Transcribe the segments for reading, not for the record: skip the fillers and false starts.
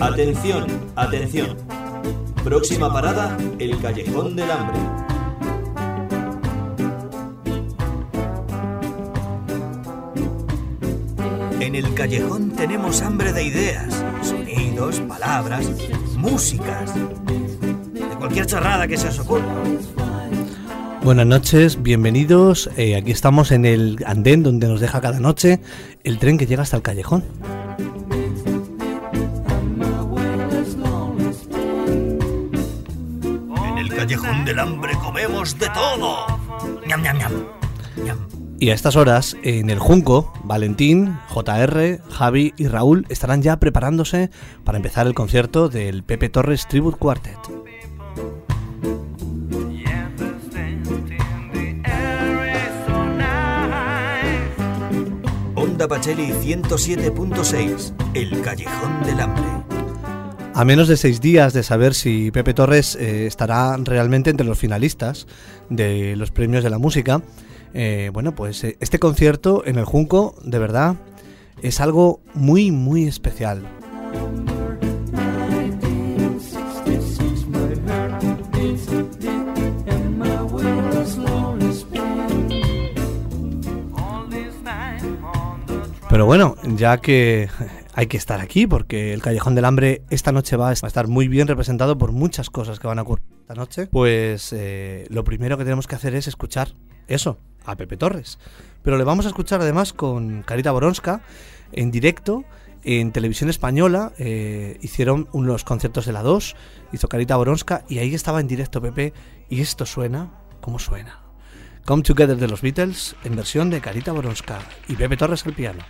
Atención, atención. Próxima parada, el Callejón del Hambre. En el callejón tenemos hambre de ideas, sonidos, palabras, músicas, de cualquier chorrada que se os ocurra. Buenas noches, bienvenidos. Aquí estamos en el andén donde nos deja cada noche el tren que llega hasta el callejón. En el Callejón del Hambre comemos de todo. ¡Ñam, ñam, ñam! ¡Ñam! Y a estas horas, en el Junco, Valentín, JR, Javi y Raúl estarán ya preparándose para empezar el concierto del Pepe Torres Tribute Quartet. Onda Pacheli 107.6, el Callejón del Hambre. A menos de 6 días de saber si Pepe Torres estará realmente entre los finalistas de los premios de la música, este concierto en el Junco, de verdad, es algo muy, muy especial. Pero bueno, ya que hay que estar aquí, porque el Callejón del Hambre esta noche va a estar muy bien representado por muchas cosas que van a ocurrir esta noche, pues lo primero que tenemos que hacer es escuchar eso, a Pepe Torres. Pero le vamos a escuchar además con Carita Boronska en directo en Televisión Española. Hicieron unos conciertos de la 2, hizo Carita Boronska y ahí estaba en directo Pepe, y esto suena como suena. Come Together de los Beatles en versión de Carita Boronska y Pepe Torres al piano.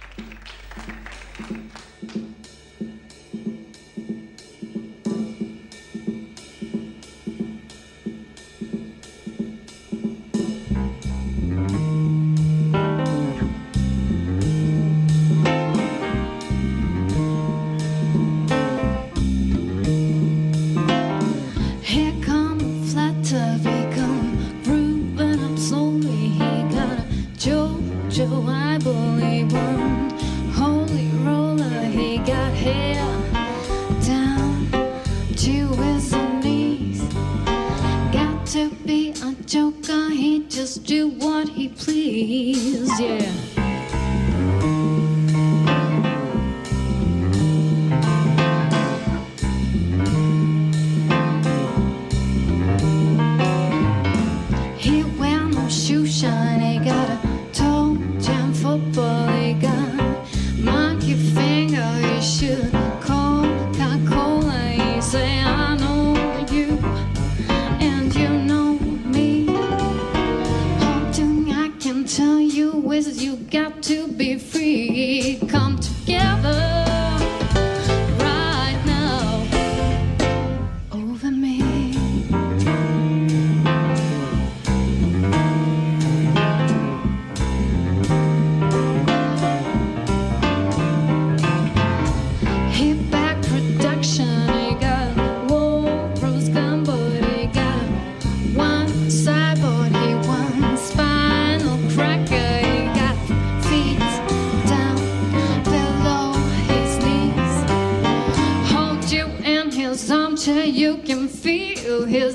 You can feel his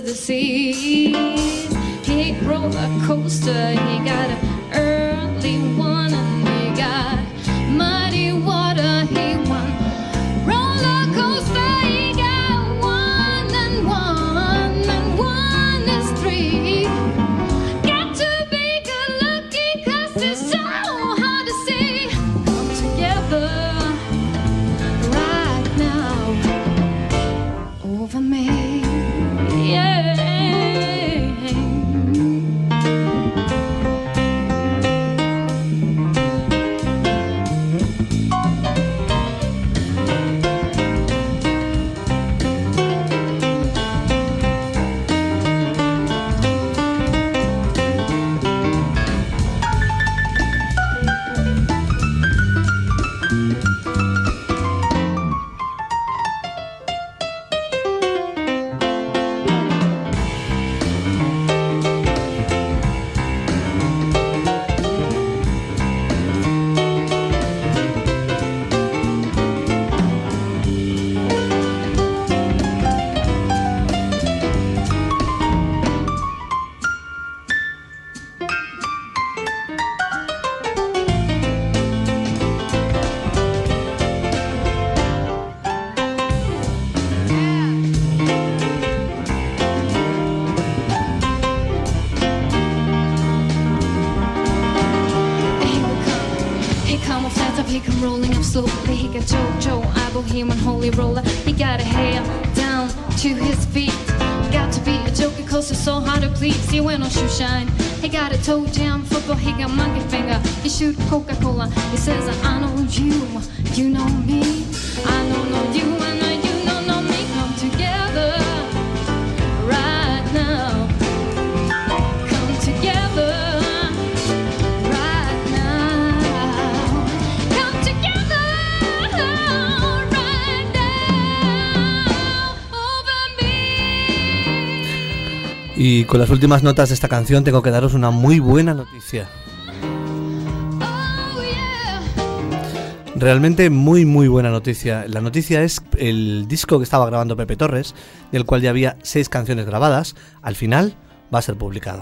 disease. He roller coaster, he got an early one, and he got muddy water. He won roller coaster. He got one and one, and one is 3. Got to be good looking 'cause it's so hard to see. Come together right now over me, yeah. rolling up slowly. He got JoJo, I bohemian holy roller. He got a hair down to his feet. Got to be a joker cause it's so hard to please. He wear no shoe shine. He got a toe jam football. He got monkey finger. He shoot Coca-Cola. He says I know you, you know me. I know you and you know me. Come together right now. Come together right now. Come together right now over me. Y con las últimas notas de esta canción tengo que daros una muy buena noticia. Oh yeah. Realmente muy buena noticia. La noticia es el disco que estaba grabando Pepe Torres, del cual ya había 6 canciones grabadas. Al final va a ser publicado.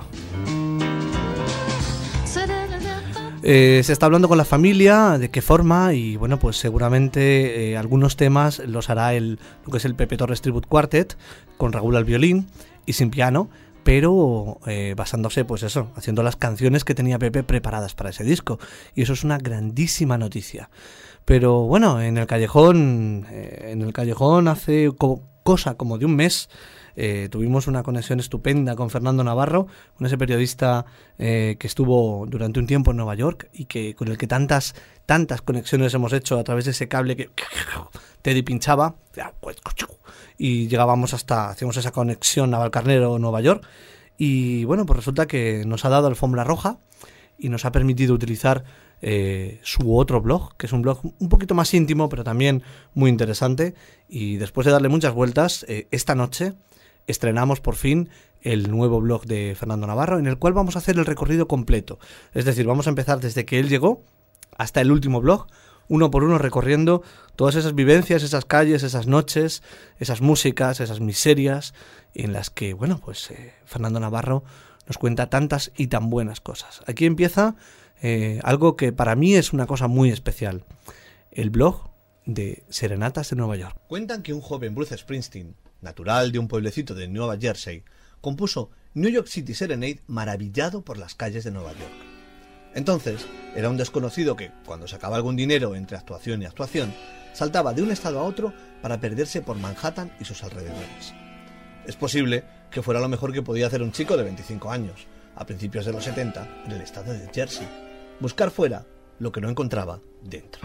Se está hablando con la familia de qué forma y bueno, pues seguramente algunos temas los hará lo que es el Pepe Torres Tribute Quartet, con Raúl al violín y sin piano, pero basándose, pues eso, haciendo las canciones que tenía Pepe preparadas para ese disco. Y eso es una grandísima noticia. Pero bueno, en el callejón hace cosa como de un mes tuvimos una conexión estupenda con Fernando Navarro, con ese periodista que estuvo durante un tiempo en Nueva York y con el que tantas conexiones hemos hecho a través de ese cable que Teddy pinchaba y hacíamos esa conexión a Valcarnero, Nueva York. Y bueno, pues resulta que nos ha dado alfombra roja y nos ha permitido utilizar su otro blog, que es un blog un poquito más íntimo, pero también muy interesante. Y después de darle muchas vueltas, esta noche estrenamos por fin el nuevo blog de Fernando Navarro, en el cual vamos a hacer el recorrido completo. Es decir, vamos a empezar desde que él llegó hasta el último blog, uno por uno, recorriendo todas esas vivencias, esas calles, esas noches, esas músicas, esas miserias, en las que, bueno, pues Fernando Navarro nos cuenta tantas y tan buenas cosas. Aquí empieza algo que para mí es una cosa muy especial, el blog de Serenatas de Nueva York. Cuentan que un joven Bruce Springsteen, natural de un pueblecito de Nueva Jersey, compuso New York City Serenade maravillado por las calles de Nueva York. Entonces, era un desconocido que, cuando sacaba algún dinero entre actuación y actuación, saltaba de un estado a otro para perderse por Manhattan y sus alrededores. Es posible que fuera lo mejor que podía hacer un chico de 25 años, a principios de los 70, en el estado de Jersey, buscar fuera lo que no encontraba dentro.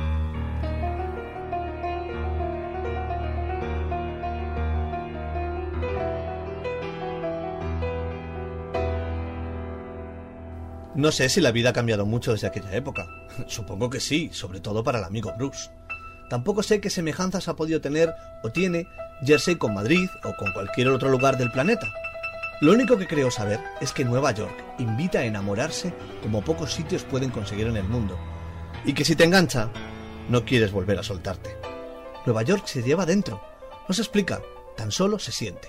No sé si la vida ha cambiado mucho desde aquella época. Supongo que sí, sobre todo para el amigo Bruce. Tampoco sé qué semejanzas ha podido tener o tiene Jersey con Madrid o con cualquier otro lugar del planeta. Lo único que creo saber es que Nueva York invita a enamorarse como pocos sitios pueden conseguir en el mundo. Y que si te engancha, no quieres volver a soltarte. Nueva York se lleva dentro. No se explica, tan solo se siente.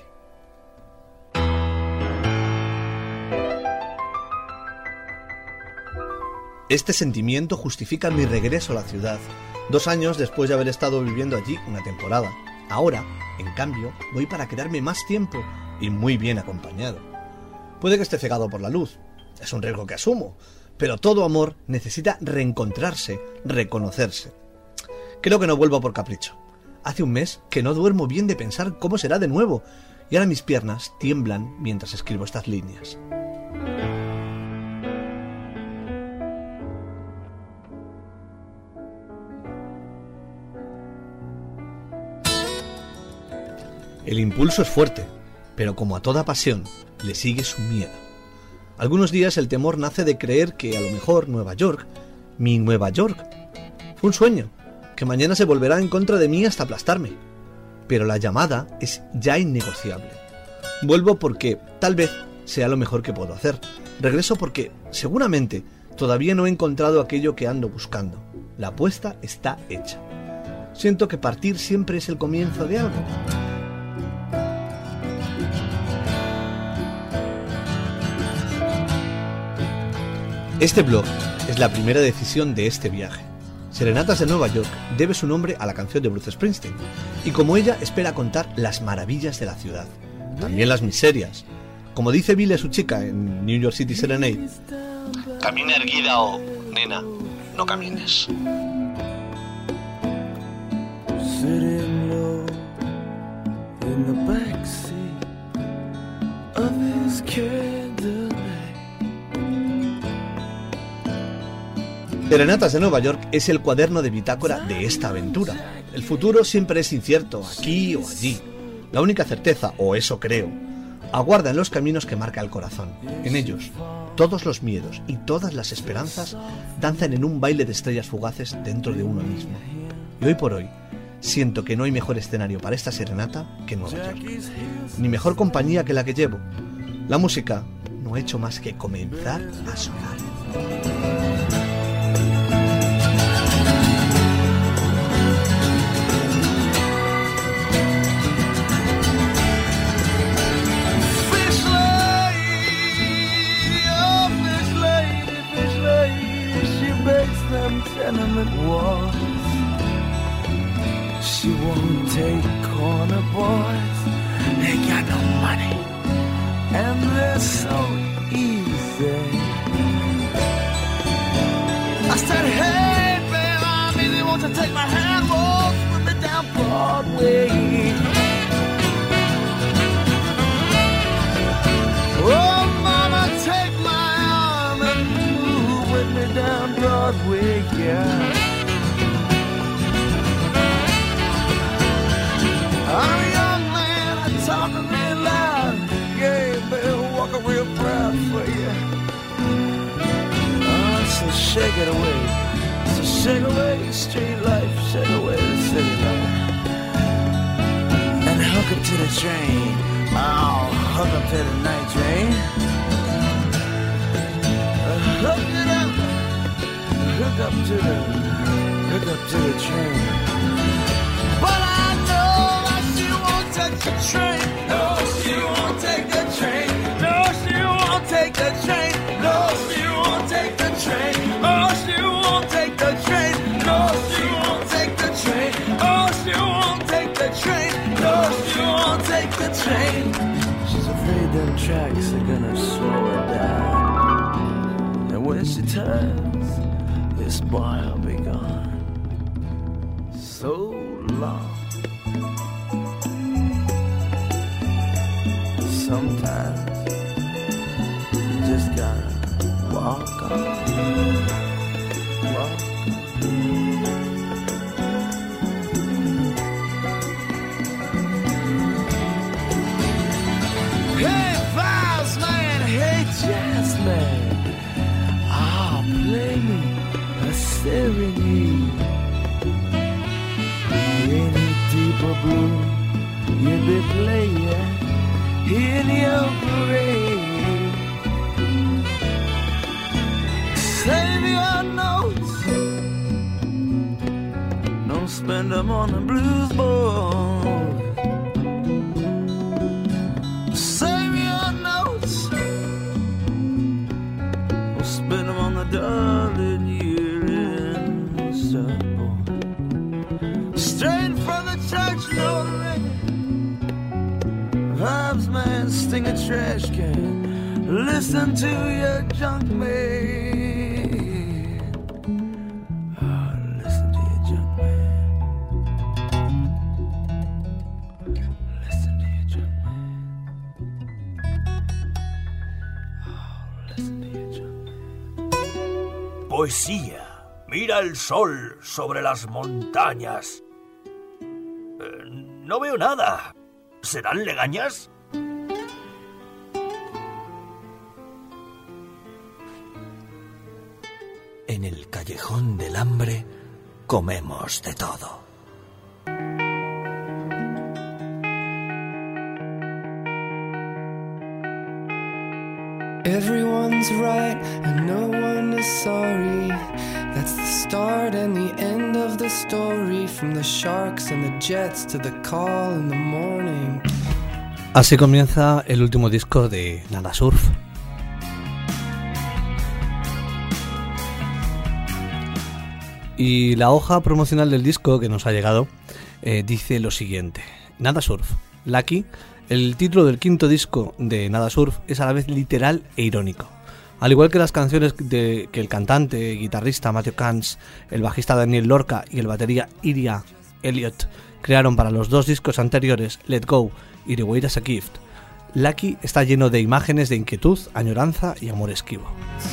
Este sentimiento justifica mi regreso a la ciudad, 2 años después de haber estado viviendo allí una temporada. Ahora, en cambio, voy para quedarme más tiempo y muy bien acompañado. Puede que esté cegado por la luz, es un riesgo que asumo, pero todo amor necesita reencontrarse, reconocerse. Creo que no vuelvo por capricho. Hace un mes que no duermo bien de pensar cómo será de nuevo, y ahora mis piernas tiemblan mientras escribo estas líneas. El impulso es fuerte, pero como a toda pasión, le sigue su miedo. Algunos días el temor nace de creer que a lo mejor Nueva York, mi Nueva York, fue un sueño, que mañana se volverá en contra de mí hasta aplastarme. Pero la llamada es ya innegociable. Vuelvo porque tal vez sea lo mejor que puedo hacer. Regreso porque seguramente todavía no he encontrado aquello que ando buscando. La apuesta está hecha. Siento que partir siempre es el comienzo de algo. Este blog es la primera decisión de este viaje. Serenatas de Nueva York debe su nombre a la canción de Bruce Springsteen, y como ella espera contar las maravillas de la ciudad, también las miserias. Como dice Billy a su chica en New York City Serenade: camina erguida o, nena, no camines. sitting low in the backseat of his Cadillac. Serenatas de Nueva York es el cuaderno de bitácora de esta aventura. El futuro siempre es incierto, aquí o allí. La única certeza, o eso creo, aguarda en los caminos que marca el corazón. En ellos, todos los miedos y todas las esperanzas danzan en un baile de estrellas fugaces dentro de uno mismo. Y hoy por hoy, siento que no hay mejor escenario para esta serenata que Nueva York. Ni mejor compañía que la que llevo. La música no ha hecho más que comenzar a sonar. Tenement walls. She won't take corner boys. They got no money and they're so easy. I said, hey, babe, I really want to take my hand, walk with me down Broadway. Oh, mama, take my arm and move with me down Broadway, yeah. I'm a young man, I'm talking real loud. Yeah, baby, walking real proud for you. Oh, so shake it away. So shake away street life, shake away the city life. And hook up to the train. Oh, hook up to the night train. Hook it up. Hook up to the train. But I know that she won't touch the train. No, she won't take the train. No, she won't take the train. No, she won't take the train. Oh, she won't take the train. No, she won't take the train. Oh, she won't take the train. No, she won't take the train. She's afraid them tracks are gonna slow her down. And when she turns, this boy will be gone. So long. Sometimes you just gotta walk on. Walk on. Hey, Vibes Man, hey, Jazz Man, ah, play me a serenade. Any deeper blue you'd be playing in your parade. Save your notes, don't spend them on the blues board. Save your notes, don't spend them on the darling year-end supper. Straight from the church, no ring. Vibes Man, sting a trash can. Listen to your junk man. Oh, listen to your junk man. Listen to your junk man. Oh, listen to your junk man. Poesía. Mira el sol sobre las montañas. No veo nada. ¿Serán legañas? En el callejón del hambre comemos de todo. Everyone's right and no one is sorry. That's the start and the end of the story. From the sharks and the jets to the call in the morning. Así comienza el último disco de Nada Surf. Y la hoja promocional del disco que nos ha llegado dice lo siguiente: Nada Surf, Lucky. El título del quinto disco de Nada Surf es a la vez literal e irónico. Al igual que las canciones que el cantante, guitarrista Matthew Kans, el bajista Daniel Lorca y el batería Iria Elliott crearon para los 2 discos anteriores, Let Go y The Weight as a Gift, Lucky está lleno de imágenes de inquietud, añoranza y amor esquivo.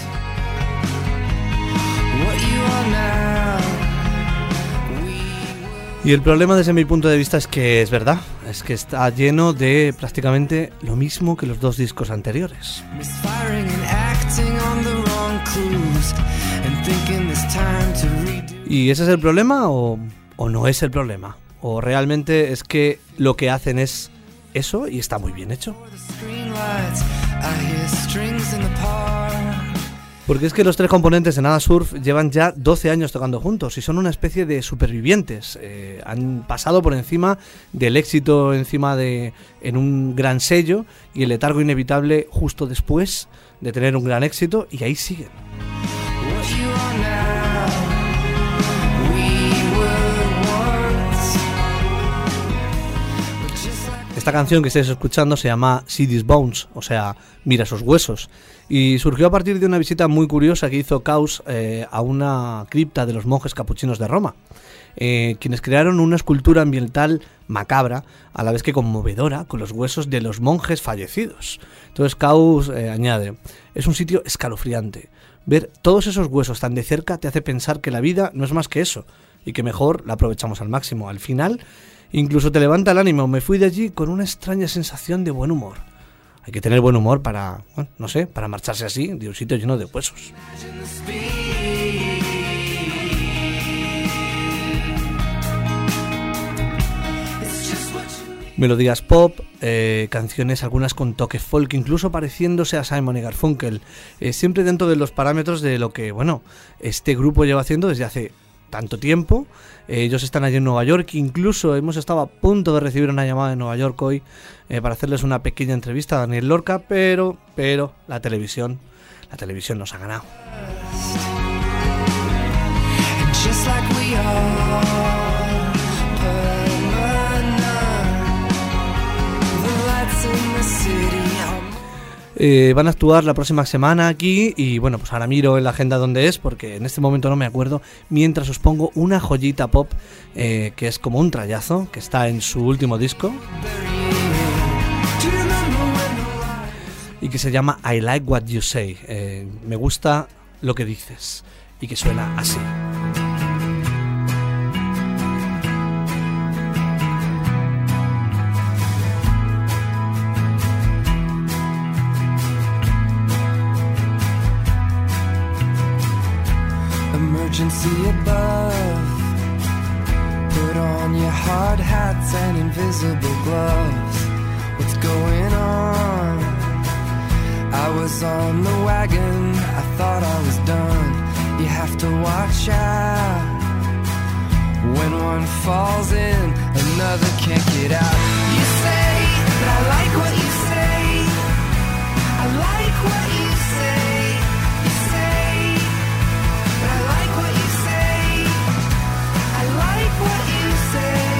Y el problema desde mi punto de vista es que es verdad, es que está lleno de prácticamente lo mismo que los 2 discos anteriores. ¿Y ese es el problema o no es el problema? ¿O realmente es que lo que hacen es eso y está muy bien hecho? Porque es que los 3 componentes de Nada Surf llevan ya 12 años tocando juntos y son una especie de supervivientes. Han pasado por encima del éxito en un gran sello y el letargo inevitable justo después de tener un gran éxito, y ahí siguen. Esta canción que estáis escuchando se llama See These Bones, o sea, mira esos huesos, y surgió a partir de una visita muy curiosa que hizo Caus a una cripta de los monjes capuchinos de Roma, quienes crearon una escultura ambiental macabra, a la vez que conmovedora, con los huesos de los monjes fallecidos. Entonces Caus añade, es un sitio escalofriante. Ver todos esos huesos tan de cerca te hace pensar que la vida no es más que eso, y que mejor la aprovechamos al máximo. Al final, incluso te levanta el ánimo. Me fui de allí con una extraña sensación de buen humor. Hay que tener buen humor para, bueno, no sé, para marcharse así de un sitio lleno de huesos. Melodías pop, canciones algunas con toque folk, incluso pareciéndose a Simon y Garfunkel, siempre dentro de los parámetros de lo que, bueno, este grupo lleva haciendo desde hace tanto tiempo. Ellos están allí en Nueva York, incluso hemos estado a punto de recibir una llamada de Nueva York hoy para hacerles una pequeña entrevista a Daniel Lorca, pero la televisión nos ha ganado. Van a actuar la próxima semana aquí y bueno, pues ahora miro en la agenda dónde es, porque en este momento no me acuerdo, mientras os pongo una joyita pop que es como un trayazo, que está en su último disco y que se llama I Like What You Say, me gusta lo que dices, y que suena así. Emergency above. Put on your hard hats and invisible gloves. What's going on? I was on the wagon, I thought I was done. You have to watch out. When one falls in, another can't get out. You say that I like what you say. I like what you say. You say that I like what you say. I like what you say.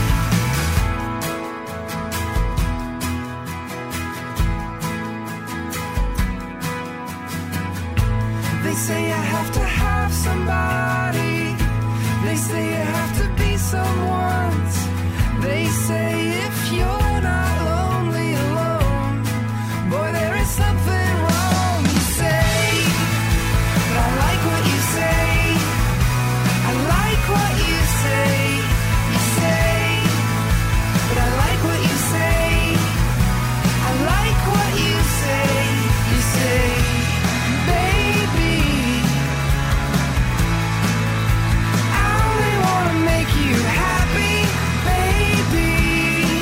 They say I have to have somebody. They say you have to be someone's. They say if you're not lonely alone, boy, there is something wrong. You say, but I like what you say. I like what you say. You say, but I like what you say. I like what you say. You say, baby, make you happy, baby.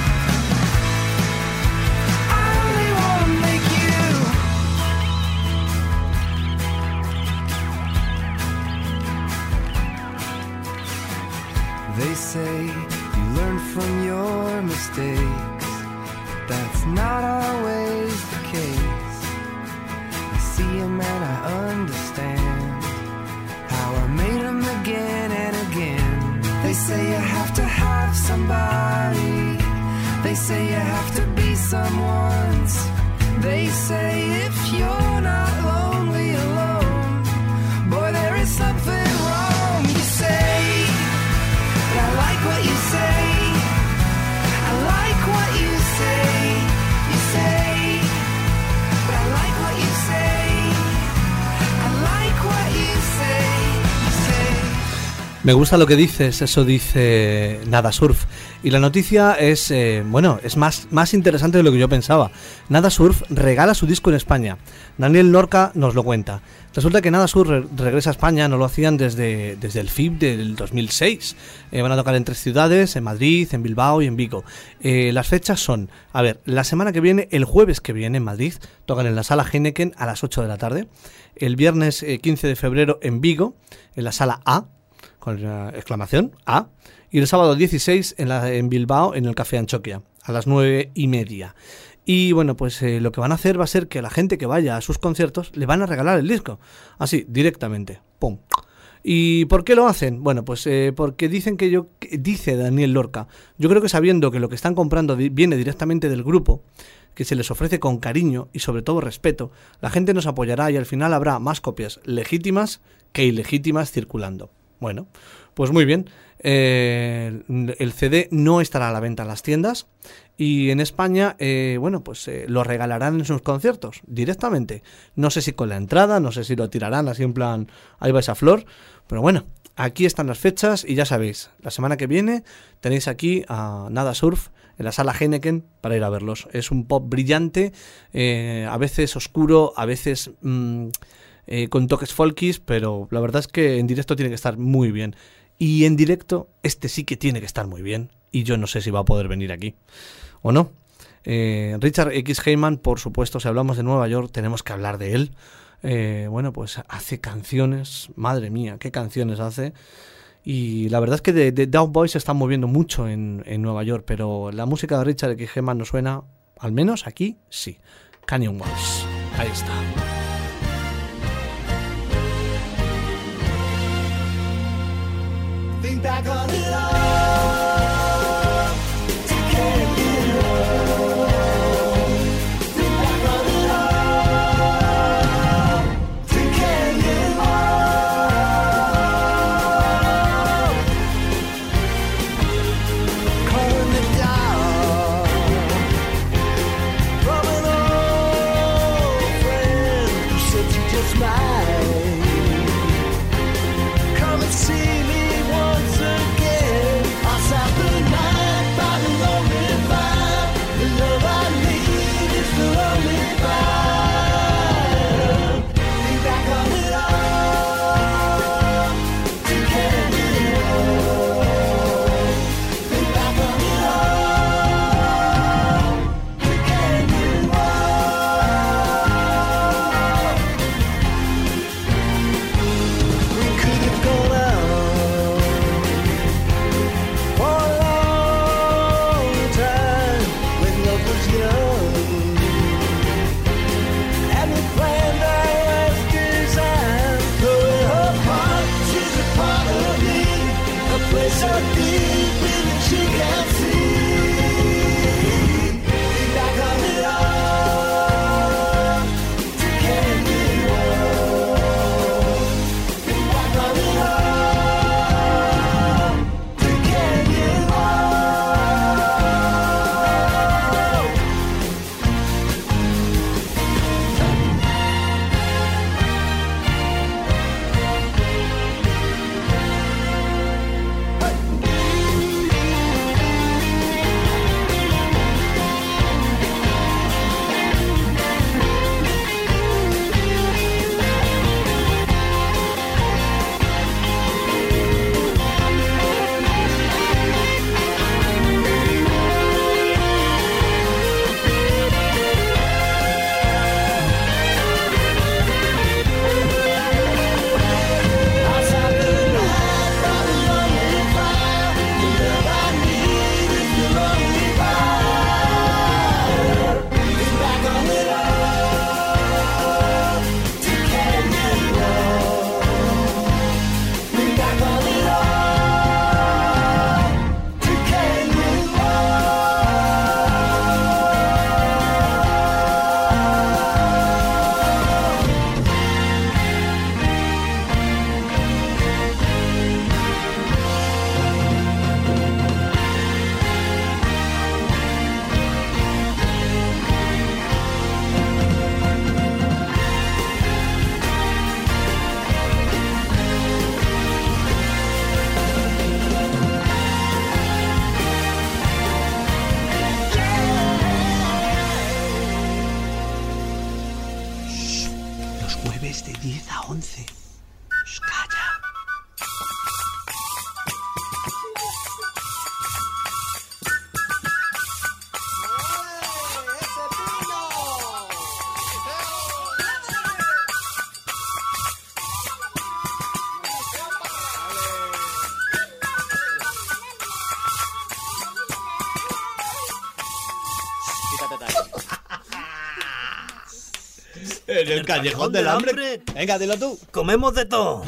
I only wanna make you. They say you learn from your mistakes, but that's not always the case. I see 'em and I understand how I made 'em again and again. They say you have to have somebody. They say you have to be someone's. They say if you're not lonely alone, boy, there is something wrong. You say, but I like like what you say. I like what you say. You say, but I like what you say. I like what you say. You say. Me gusta lo que dices, eso dice Nada Surf. Y la noticia es, es más interesante de lo que yo pensaba. Nada Surf regala su disco en España. Daniel Lorca nos lo cuenta. Resulta que Nada Surf regresa a España, no lo hacían desde el FIB del 2006. Van a tocar en 3 ciudades, en Madrid, en Bilbao y en Vigo. Las fechas son, la semana que viene, el jueves que viene en Madrid, tocan en la Sala Heineken a las 8 de la tarde. El viernes 15 de febrero en Vigo, en la Sala A, con exclamación A, y el sábado 16 en Bilbao, en el Café Anchoquia, a las 9:30. Y bueno, pues lo que van a hacer va a ser que la gente que vaya a sus conciertos le van a regalar el disco, así, directamente, ¡pum! ¿Y por qué lo hacen? Bueno, pues porque dice Daniel Lorca, yo creo que sabiendo que lo que están comprando viene directamente del grupo, que se les ofrece con cariño y sobre todo respeto, la gente nos apoyará y al final habrá más copias legítimas que ilegítimas circulando. Bueno, pues muy bien. El CD no estará a la venta en las tiendas y en España, lo regalarán en sus conciertos directamente. No sé si con la entrada, no sé si lo tirarán así en plan, ahí va esa flor, pero bueno, aquí están las fechas y ya sabéis, la semana que viene tenéis aquí a Nada Surf en la Sala Heineken para ir a verlos. Es un pop brillante, a veces oscuro, a veces con toques folkies, pero la verdad es que en directo tiene que estar muy bien. Y en directo este sí que tiene que estar muy bien. Y yo no sé si va a poder venir aquí o no. Richard X. Heyman, por supuesto, si hablamos de Nueva York tenemos que hablar de él. Pues hace canciones, madre mía, qué canciones hace. Y la verdad es que The Down Boys se están moviendo mucho en Nueva York, pero la música de Richard X. Heyman no suena, al menos aquí sí. Canyon Walls, ahí está. Think back on it all. Take care of it all. Think back on it all. Take care of it all. Calling it down from an old friend who said you just might come and see me. En el Callejón del Hambre. Venga, dilo tú. Comemos de todo.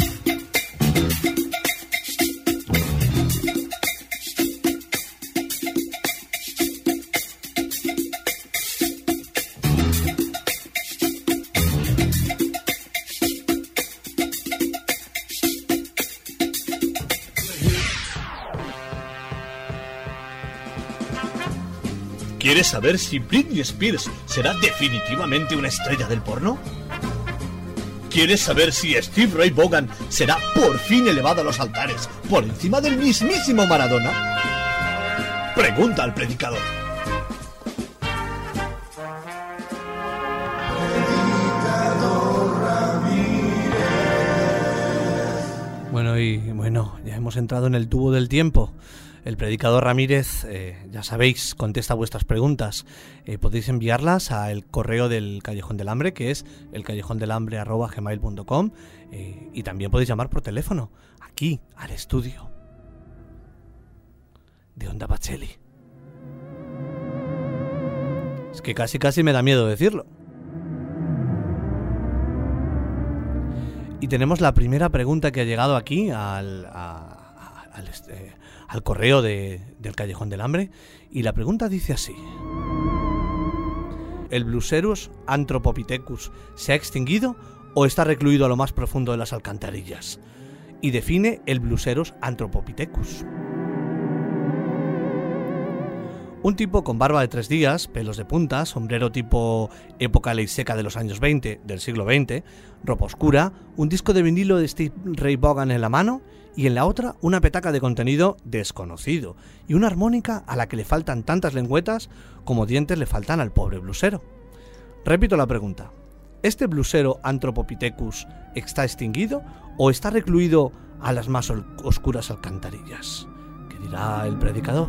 ¿Quieres saber si Britney Spears será definitivamente una estrella del porno? ¿Quieres saber si Steve Ray Vaughan será por fin elevado a los altares por encima del mismísimo Maradona? Pregunta al predicador. Bueno, ya hemos entrado en el tubo del tiempo. El predicador Ramírez, ya sabéis, contesta vuestras preguntas. Podéis enviarlas al correo del Callejón del Hambre, que es elcallejondelambre@gmail.com, y también podéis llamar por teléfono, aquí, al estudio de Onda Pacheli. Es que casi me da miedo decirlo. Y tenemos la primera pregunta que ha llegado aquí al correo del Callejón del Hambre, y la pregunta dice así: ¿el Blucerus anthropopithecus se ha extinguido o está recluido a lo más profundo de las alcantarillas? Y define el Blucerus anthropopithecus. Un tipo con barba de 3 días, pelos de punta, sombrero tipo época ley seca de los años 20 del siglo XX, ropa oscura, un disco de vinilo de Steve Ray Vaughan en la mano y en la otra una petaca de contenido desconocido y una armónica a la que le faltan tantas lengüetas como dientes le faltan al pobre blusero. Repito la pregunta: ¿este blusero anthropopithecus está extinguido o está recluido a las más oscuras alcantarillas? ¿Qué dirá el predicador?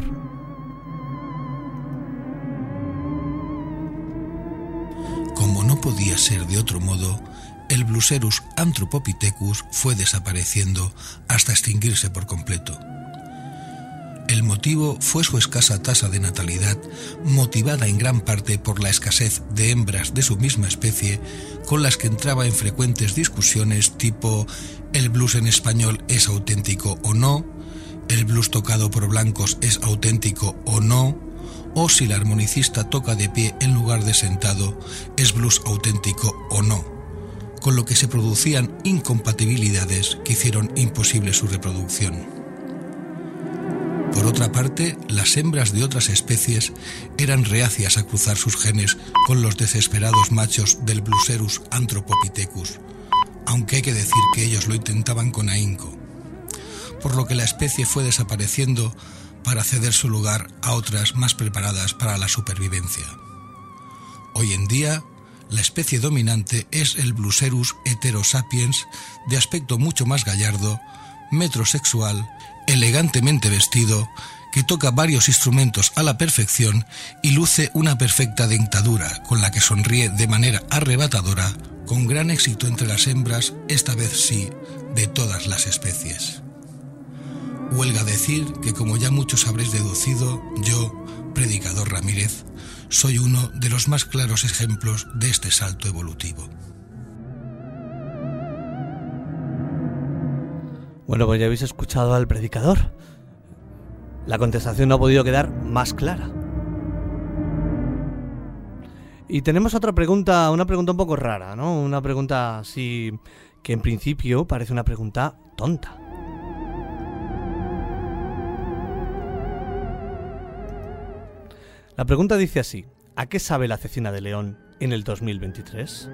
Como no podía ser de otro modo, el Blucerus anthropopithecus fue desapareciendo hasta extinguirse por completo. El motivo fue su escasa tasa de natalidad, motivada en gran parte por la escasez de hembras de su misma especie, con las que entraba en frecuentes discusiones tipo ¿el blues en español es auténtico o no?, ¿el blues tocado por blancos es auténtico o no?, o si el armonicista toca de pie en lugar de sentado, ¿es blues auténtico o no?, con lo que se producían incompatibilidades que hicieron imposible su reproducción. Por otra parte, las hembras de otras especies eran reacias a cruzar sus genes con los desesperados machos del Blucerus anthropopithecus, aunque hay que decir que ellos lo intentaban con ahínco, por lo que la especie fue desapareciendo para ceder su lugar a otras más preparadas para la supervivencia. Hoy en día, la especie dominante es el Blucerus heterosapiens, de aspecto mucho más gallardo, metrosexual, elegantemente vestido, que toca varios instrumentos a la perfección y luce una perfecta dentadura con la que sonríe de manera arrebatadora, con gran éxito entre las hembras, esta vez sí, de todas las especies. Huelga decir que, como ya muchos habréis deducido, yo, predicador Ramírez, soy uno de los más claros ejemplos de este salto evolutivo. Bueno, pues ya habéis escuchado al predicador. La contestación no ha podido quedar más clara. Y tenemos otra pregunta, una pregunta un poco rara, ¿no? Una pregunta así que en principio parece una pregunta tonta. La pregunta dice así: ¿a qué sabe la cecina de león en el 2023?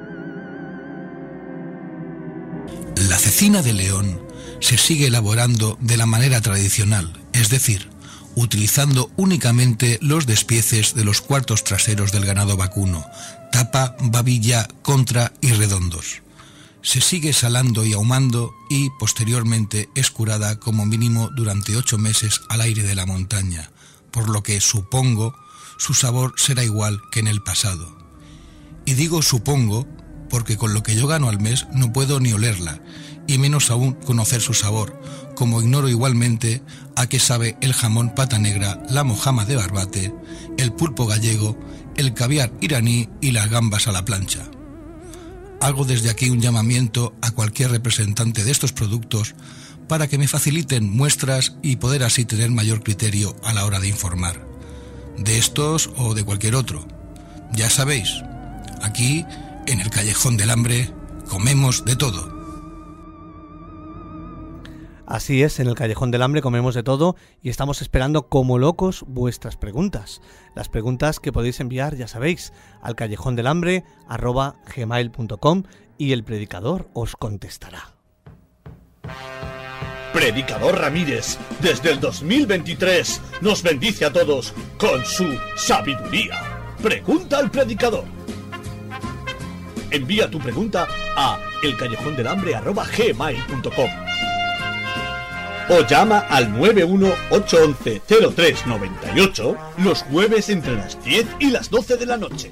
La cecina de león se sigue elaborando de la manera tradicional, es decir, utilizando únicamente los despieces de los cuartos traseros del ganado vacuno, tapa, babilla, contra y redondos. Se sigue salando y ahumando y, posteriormente, es curada como mínimo durante 8 meses al aire de la montaña, por lo que, supongo, su sabor será igual que en el pasado. Y digo supongo porque con lo que yo gano al mes no puedo ni olerla, y menos aún conocer su sabor, como ignoro igualmente a qué sabe el jamón pata negra, la mojama de Barbate, el pulpo gallego, el caviar iraní y las gambas a la plancha. hago desde aquí un llamamiento a cualquier representante de estos productos para que me faciliten muestras y poder así tener mayor criterio a la hora de informar, de estos o de cualquier otro. Ya sabéis, aquí, en el Callejón del Hambre, comemos de todo. Así es, en el Callejón del Hambre comemos de todo y estamos esperando como locos vuestras preguntas. Las preguntas que podéis enviar, ya sabéis, al callejondelambre@gmail.com y el predicador os contestará. Predicador Ramírez, desde el 2023, nos bendice a todos con su sabiduría. Pregunta al predicador. Envía tu pregunta a elcallejondelambre@gmail.com o llama al 918110398 los jueves entre las 10 y las 12 de la noche.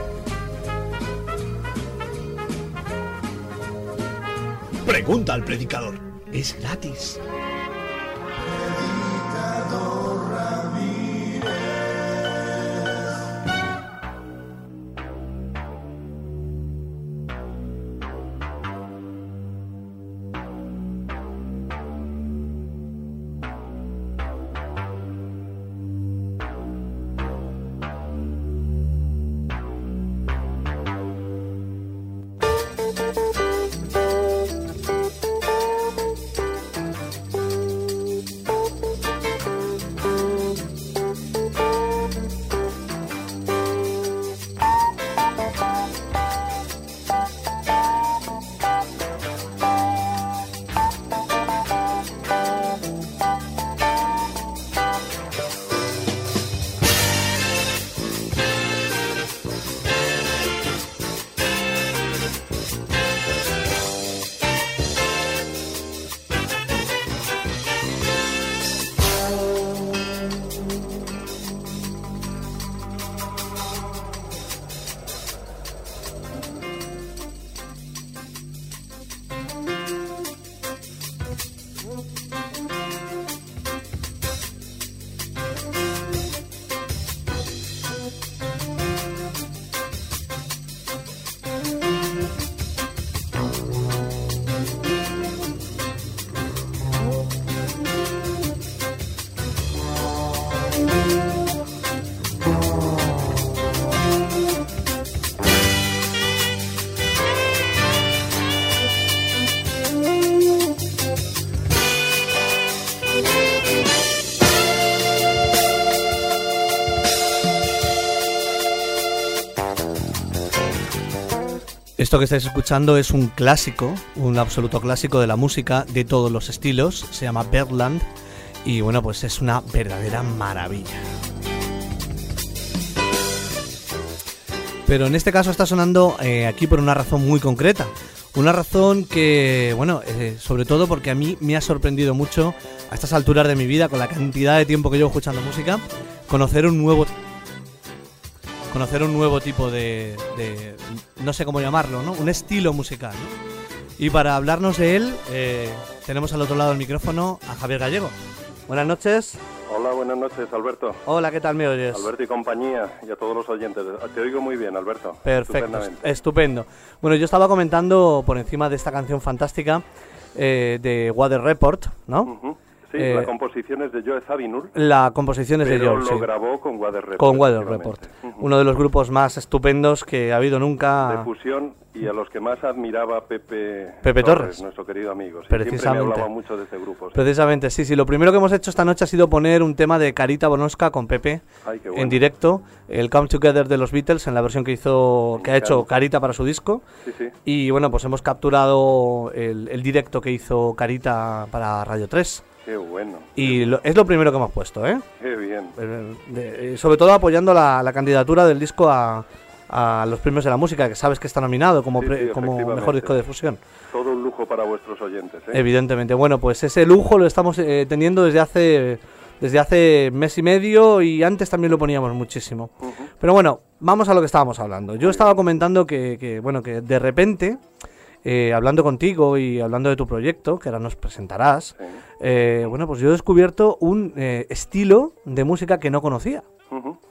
Pregunta al predicador. Es gratis. Esto que estáis escuchando es un clásico, un absoluto clásico de la música de todos los estilos. Se llama Birdland y bueno, pues es una verdadera maravilla. Pero en este caso está sonando aquí por una razón muy concreta. Una razón que, bueno, sobre todo porque a mí me ha sorprendido mucho a estas alturas de mi vida, con la cantidad de tiempo que llevo escuchando música, conocer un nuevo tipo de no sé cómo llamarlo, ¿no? Un estilo musical, ¿no? Y para hablarnos de él, tenemos al otro lado del micrófono a Javier Gallego. Buenas noches. Hola, buenas noches, Alberto. Hola, ¿qué tal me oyes? Alberto y compañía, y a todos los oyentes. Te oigo muy bien, Alberto. Perfecto, estupendo. Bueno, yo estaba comentando por encima de esta canción fantástica de Weather Report, ¿no? Uh-huh. Sí, la composición es de Joe Zawinul. La composición es de Joe, lo grabó con Weather Report. Con Weather Report. Uno de los grupos más estupendos que ha habido nunca. De fusión, y a los que más admiraba Pepe Torres, nuestro querido amigo. Sí, precisamente. Siempre me hablaba mucho de este grupo. Sí. Precisamente, sí. Lo primero que hemos hecho esta noche ha sido poner un tema de Carita Bonosca con Pepe. Ay, qué bueno. En directo, el Come Together de los Beatles, en la versión que ha hecho Carita para su disco. Sí, sí. Y bueno, pues hemos capturado el directo que hizo Carita para Radio 3. Qué bueno. Y es lo primero que hemos puesto, ¿eh? Qué bien. Sobre todo apoyando la candidatura del disco a los premios de la música, que sabes que está nominado como mejor disco de fusión. Todo un lujo para vuestros oyentes, ¿eh? Evidentemente. Bueno, pues ese lujo lo estamos teniendo desde hace mes y medio, y antes también lo poníamos muchísimo. Uh-huh. Pero bueno, vamos a lo que estábamos hablando. Yo estaba comentando que de repente, hablando contigo y hablando de tu proyecto, que ahora nos presentarás, sí. Bueno, pues yo he descubierto un estilo de música que no conocía. Uh-huh.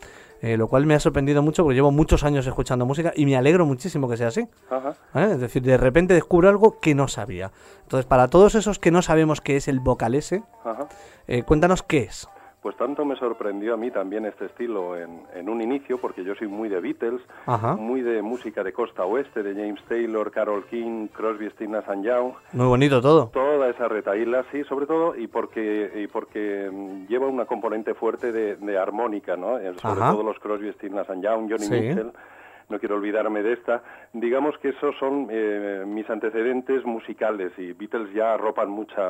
lo cual me ha sorprendido mucho porque llevo muchos años escuchando música y me alegro muchísimo que sea así. Ajá. Es decir, de repente descubro algo que no sabía. Entonces, para todos esos que no sabemos qué es el vocalese, Ajá. Cuéntanos qué es. Pues tanto me sorprendió a mí también este estilo en un inicio, porque yo soy muy de Beatles, Ajá. muy de música de costa oeste, de James Taylor, Carole King, Crosby, Stills, Nash & Young. Muy bonito todo. Toda esa retahíla, sí, sobre todo, y porque lleva una componente fuerte de armónica, ¿no? Sobre Ajá. todo los Crosby, Stills, Nash & Young, Johnny Sí. Mitchell. No quiero olvidarme de esta. Digamos que esos son mis antecedentes musicales, y Beatles ya arropan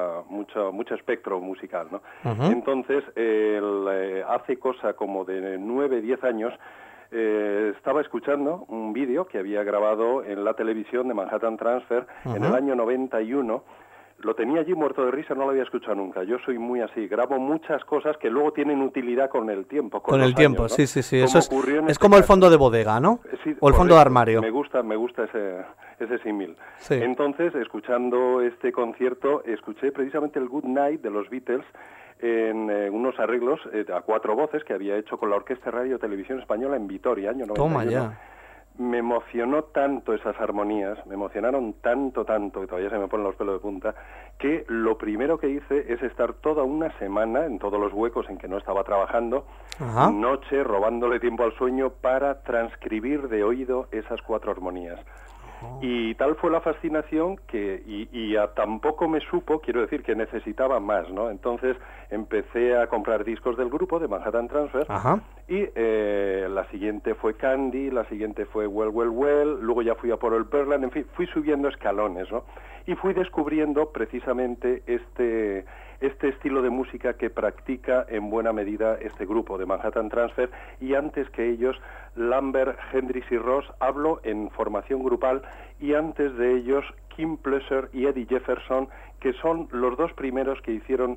mucho espectro musical, ¿no? Ujú. Entonces, hace cosa como de 9, 10 años, estaba escuchando un vídeo que había grabado en la televisión de Manhattan Transfer en el año 91. Lo tenía allí muerto de risa, no lo había escuchado nunca. Yo soy muy así, grabo muchas cosas que luego tienen utilidad con el tiempo. Con los el tiempo, años, ¿no? sí, sí, sí. Como Eso ocurrió en es este como el caso. fondo de bodega, ¿no? Sí, O el fondo de correcto. armario. Me gusta ese símil. Sí. Entonces, escuchando este concierto, escuché precisamente el Good Night de los Beatles en unos arreglos a 4 voces que había hecho con la Orquesta Radio Televisión Española en Vitoria, año 91. Toma ya. Me emocionó tanto esas armonías, me emocionaron tanto, que todavía se me ponen los pelos de punta, que lo primero que hice es estar toda una semana en todos los huecos en que no estaba trabajando, Ajá. noche, robándole tiempo al sueño para transcribir de oído esas 4 armonías. Y tal fue la fascinación que tampoco me supo, quiero decir, que necesitaba más, ¿no? Entonces empecé a comprar discos del grupo de Manhattan Transfer. Ajá. Y la siguiente fue Candy, la siguiente fue Well, Well, Well, luego ya fui a por el Pearland, en fin, fui subiendo escalones, ¿no? Y fui descubriendo precisamente este estilo de música que practica en buena medida este grupo de Manhattan Transfer, y antes que ellos, Lambert, Hendrix y Ross, hablo en formación grupal, y antes de ellos, Kim Pleasure y Eddie Jefferson, que son los dos primeros que hicieron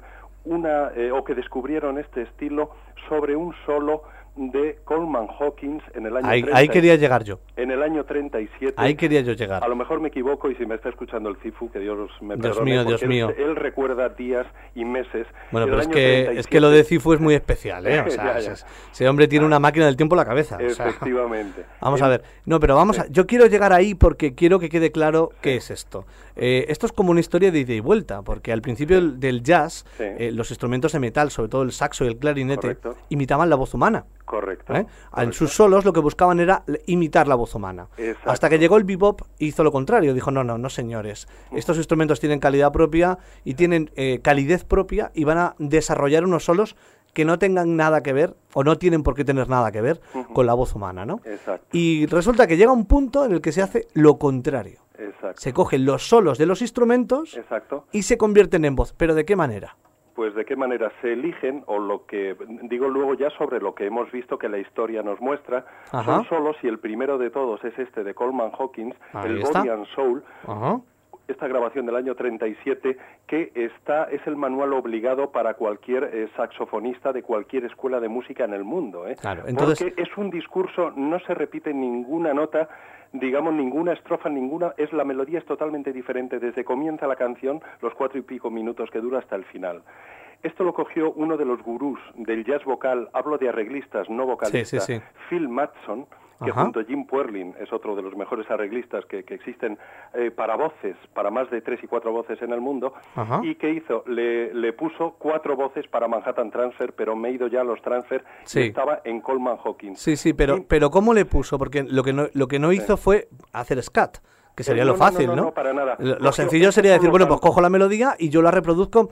o que descubrieron este estilo sobre un solo de Coleman Hawkins en el año Ahí quería llegar yo. en el año 37. Ahí quería yo llegar. A lo mejor me equivoco, y si me está escuchando el Cifu, que Dios me Dios perdone, mío, porque Dios mío. Él recuerda días y meses. Bueno, del pero año es 37. que lo de Cifu es muy especial, ¿eh? O sea, Ya. ese hombre tiene una máquina del tiempo en la cabeza. O sea, Efectivamente. vamos a ver. No, pero yo quiero llegar ahí porque quiero que quede claro qué es esto. Esto es como una historia de ida y vuelta, porque al principio del jazz, Sí. los instrumentos de metal, sobre todo el saxo y el clarinete, Correcto. imitaban la voz humana. Correcto. En correcto. sus solos lo que buscaban era imitar la voz humana. Exacto. Hasta que llegó el bebop y hizo lo contrario. Dijo, no, señores. Estos instrumentos tienen calidad propia y tienen calidez propia, y van a desarrollar unos solos que no tengan nada que ver, o no tienen por qué tener nada que ver, con la voz humana, ¿no? Exacto. Y resulta que llega un punto en el que se hace lo contrario. Exacto. Se cogen los solos de los instrumentos Exacto. y se convierten en voz. ¿Pero de qué manera? Pues de qué manera se eligen, o lo que digo luego ya sobre lo que hemos visto que la historia nos muestra, Ajá. son solos, y el primero de todos es este de Coleman Hawkins, Ahí el está. Body and Soul, Ajá. esta grabación del año 37, que es el manual obligado para cualquier saxofonista de cualquier escuela de música en el mundo, ¿eh? Claro, entonces- Porque es un discurso, no se repite ninguna nota, digamos, ninguna estrofa, la melodía es totalmente diferente, desde comienza la canción, los 4 y pico minutos que dura, hasta el final. Esto lo cogió uno de los gurús del jazz vocal, hablo de arreglistas, no vocalistas, Sí. Phil Matson, que Ajá. junto a Jim Puerlin es otro de los mejores arreglistas que existen para voces, para más de 3 y 4 voces en el mundo. Ajá. ¿Y qué hizo? Le puso 4 voces para Manhattan Transfer, pero me he ido ya a los Transfer, Sí. y estaba en Coleman Hawkins. Sí, pero ¿cómo le puso? Porque lo que no hizo fue hacer scat, que sería lo fácil, ¿no? No, para nada. Lo sencillo sería decir, bueno, pues cojo la melodía y yo la reproduzco.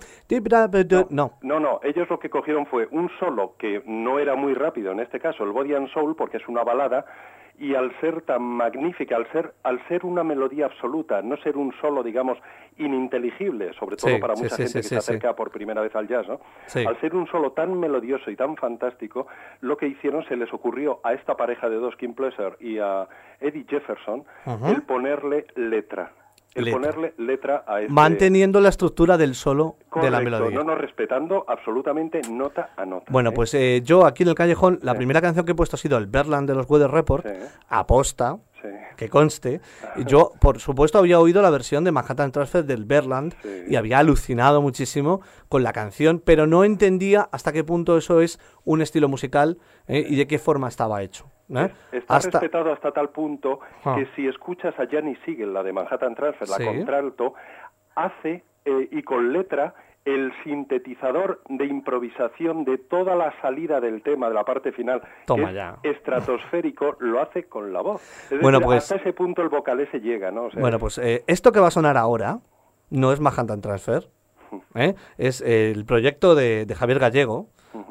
No. No, ellos lo que cogieron fue un solo que no era muy rápido, en este caso el Body and Soul, porque es una balada, y al ser tan magnífica, al ser una melodía absoluta, no ser un solo, digamos, ininteligible, sobre todo Sí, para sí, mucha sí, gente sí, que se sí. acerca por primera vez al jazz, ¿no? Sí. Al ser un solo tan melodioso y tan fantástico, lo que hicieron, se les ocurrió a esta pareja de dos, Kim Pleasure y a Eddie Jefferson, Ajá. el ponerle letra. Ponerle letra a este... Manteniendo la estructura del solo de la Correcto, melodía. no, respetando absolutamente nota a nota. Bueno, ¿eh? pues yo aquí en el callejón, la Sí. primera canción que he puesto ha sido el Birdland de los Weather Report, Sí. aposta, Sí. que conste, yo por supuesto había oído la versión de Manhattan Transfer del Berland y había alucinado muchísimo con la canción, pero no entendía hasta qué punto eso es un estilo musical y de qué forma estaba hecho. Está respetado hasta tal punto que si escuchas a Gianni Siegel, la de Manhattan Transfer, la contralto, hace y con letra el sintetizador de improvisación de toda la salida del tema, de la parte final, estratosférico, lo hace con la voz. Es decir, pues, hasta ese punto el vocalese llega, ¿no? O sea, bueno, pues esto que va a sonar ahora no es Manhattan Transfer, es el proyecto de Javier Gallego.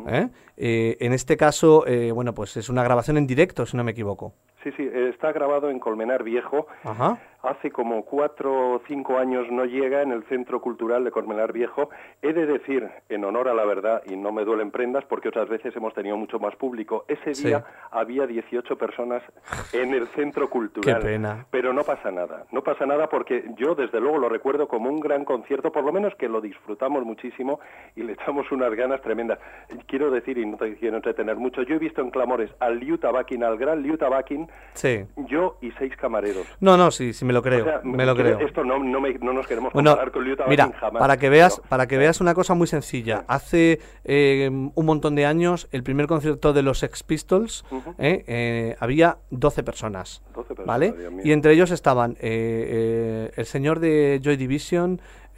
En este caso, bueno, pues es una grabación en directo, si no me equivoco. Sí, está grabado en Colmenar Viejo. Ajá. Hace como 4 o 5 años no llega en el Centro Cultural de Colmenar Viejo. He de decir, en honor a la verdad, y no me duelen prendas, porque otras veces hemos tenido mucho más público, ese día había 18 personas en el Centro Cultural. Qué pena. Pero no pasa nada porque yo desde luego lo recuerdo como un gran concierto, por lo menos que lo disfrutamos muchísimo y le echamos unas ganas tremendas. Quiero decir, y no te quiero entretener mucho, yo he visto en Clamores al Liu Tabakin, al gran Liu Tabakin, yo y 6 camareros. No, sí, me lo creo, me lo creo. Esto no nos queremos comparar con Liu Tabakin, mira, jamás. Para que veas una cosa muy sencilla, hace un montón de años, el primer concierto de los Sex Pistols, había 12 personas, ¿vale? Y entre ellos estaban el señor de Joy Division,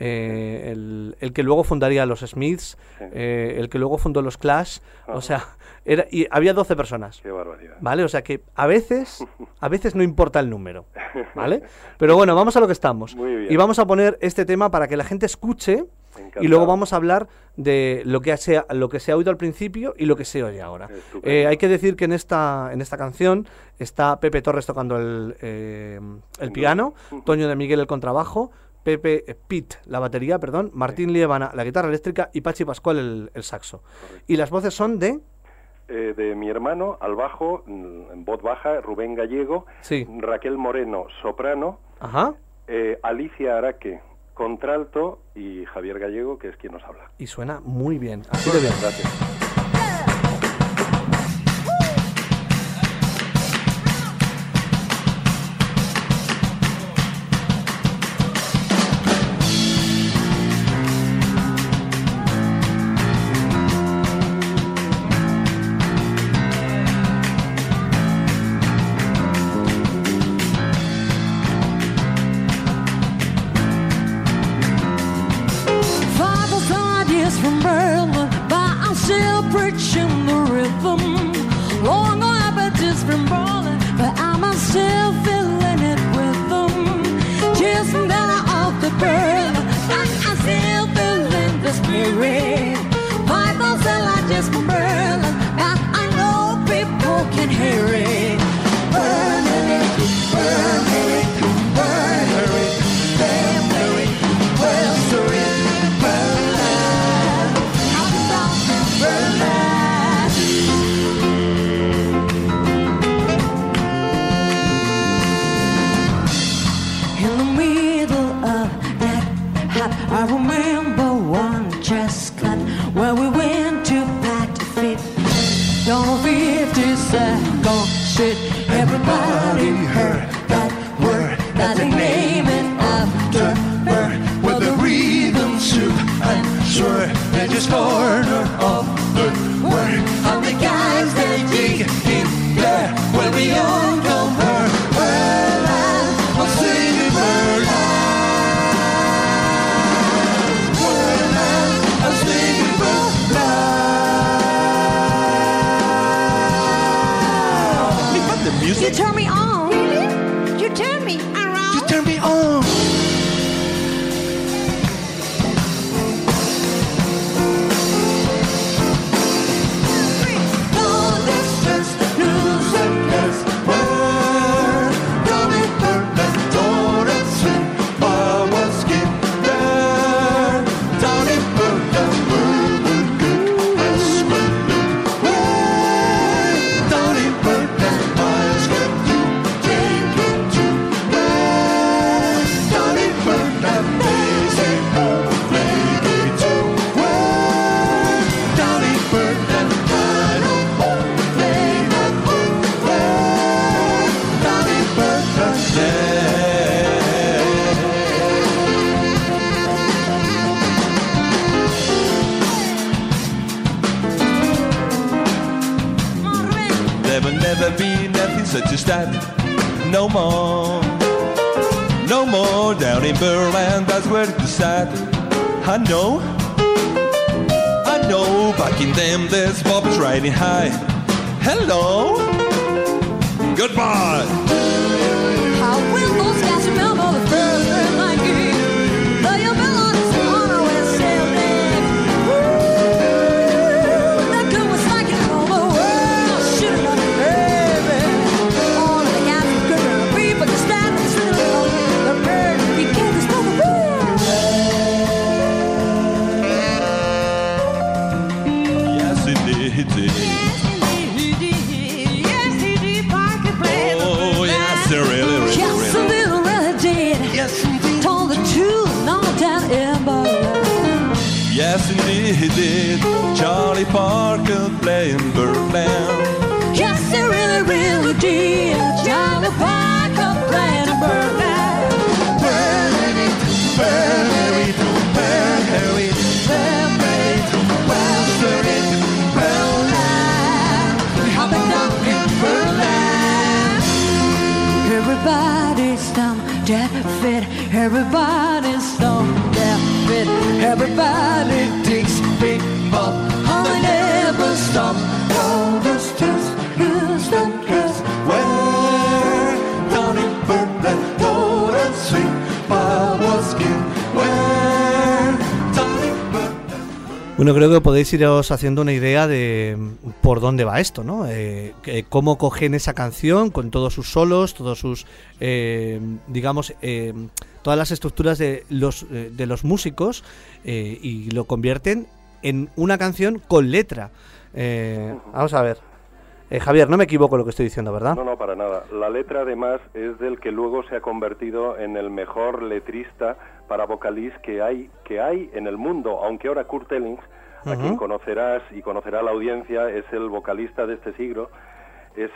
el que luego fundaría los Smiths, el que luego fundó los Clash, o sea, y había 12 personas. Qué barbaridad. ¿Vale? O sea que a veces no importa el número, ¿vale? Pero bueno, vamos a lo que estamos. Muy bien. Y vamos a poner este tema para que la gente escuche. Encantado. Y luego vamos a hablar de lo que se ha oído al principio y lo que se oye ahora. Hay que decir que en esta canción está Pepe Torres tocando el piano, Toño de Miguel el contrabajo, Pete la batería, Martín Liebana la guitarra eléctrica y Pachi Pascual el saxo. Correcto. Y las voces son de mi hermano al bajo, en voz baja, Rubén Gallego, Raquel Moreno, soprano, Alicia Araque, contralto, y Javier Gallego, que es quien nos habla. Y suena muy bien, así de bien. Gracias. You turn me never, never be nothing such as that. No more, no more down in Berlin, that's where it's at. I know, back in them there's Bob's riding high. Hello, goodbye. How will those guys remember the first time I gave? Though you belong to someone with sailing. That girl was like it all the world. Should've done it, baby. All of the guys were good to be, but the stand is really long. The bird, you can't stop the world. Yes, it did, it did. Oh, yes, it really, really, Yes, a really. little really did. Yes, indeed. Told the truth, no doubt in Berlin. Yes, indeed, he did. Charlie Parker playing Berlin. Yes, it really, really did. Charlie Parker playing in Berlin. Burn it, burn it, burn it, burn it, burn it, Berlin. I've been down in Berlin. Everybody's dumb, deaf, fit. Everybody's dumb, deaf, fit. Everybody takes big bump. I never stop. All the stress, Where down in Berlin, go and sing, I was king. Where down in Berlin. Bueno, creo que podéis iros haciendo una idea de por dónde va esto, ¿no? Cómo cogen esa canción con todos sus solos, todos sus, digamos, todas las estructuras de los músicos y lo convierten en una canción con letra. Vamos a ver. Javier, no me equivoco en lo que estoy diciendo, ¿verdad? No, para nada. La letra, además, es del que luego se ha convertido en el mejor letrista para vocalist que hay en el mundo, aunque ahora Kurt Elling, a quien conocerás y conocerá la audiencia, es el vocalista de este siglo, es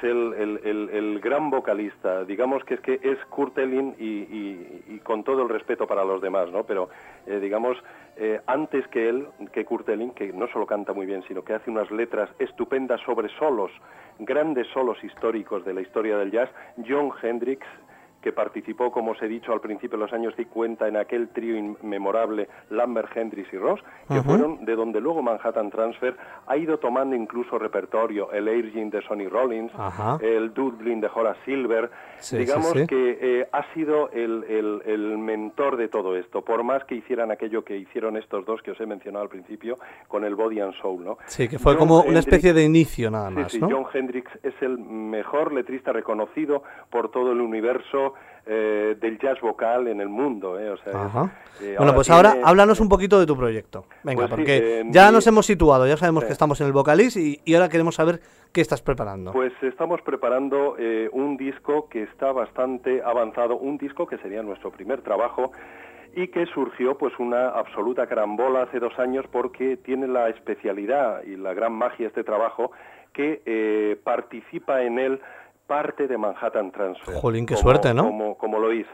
el gran vocalista. Digamos que es Kurt Elling y con todo el respeto para los demás, ¿no? Pero, digamos, antes que Kurt Elling, que no solo canta muy bien, sino que hace unas letras estupendas sobre solos, grandes solos históricos de la historia del jazz, Jon Hendricks, que participó, como os he dicho al principio de los años 50, en aquel trío inmemorable Lambert, Hendricks y Ross, que fueron de donde luego Manhattan Transfer ha ido tomando incluso repertorio, el Air Jim de Sonny Rollins, el Dublin de Horace Silver, digamos que ha sido el mentor de todo esto, por más que hicieran aquello que hicieron estos dos que os he mencionado al principio, con el Body and Soul, ¿no? Sí, que fue como una especie de inicio nada más, ¿no? Jon Hendricks es el mejor letrista reconocido por todo el universo del jazz vocal en el mundo, O sea, bueno, pues ahora háblanos un poquito de tu proyecto. Venga, pues porque ya nos hemos situado, ya sabemos que estamos en el Vocalist y ahora queremos saber qué estás preparando. Pues estamos preparando un disco que está bastante avanzado, un disco que sería nuestro primer trabajo y que surgió pues una absoluta carambola hace 2 años porque tiene la especialidad y la gran magia este trabajo que participa en él parte de Manhattan Transfer. Jolín, qué suerte, ¿no? Como lo oís.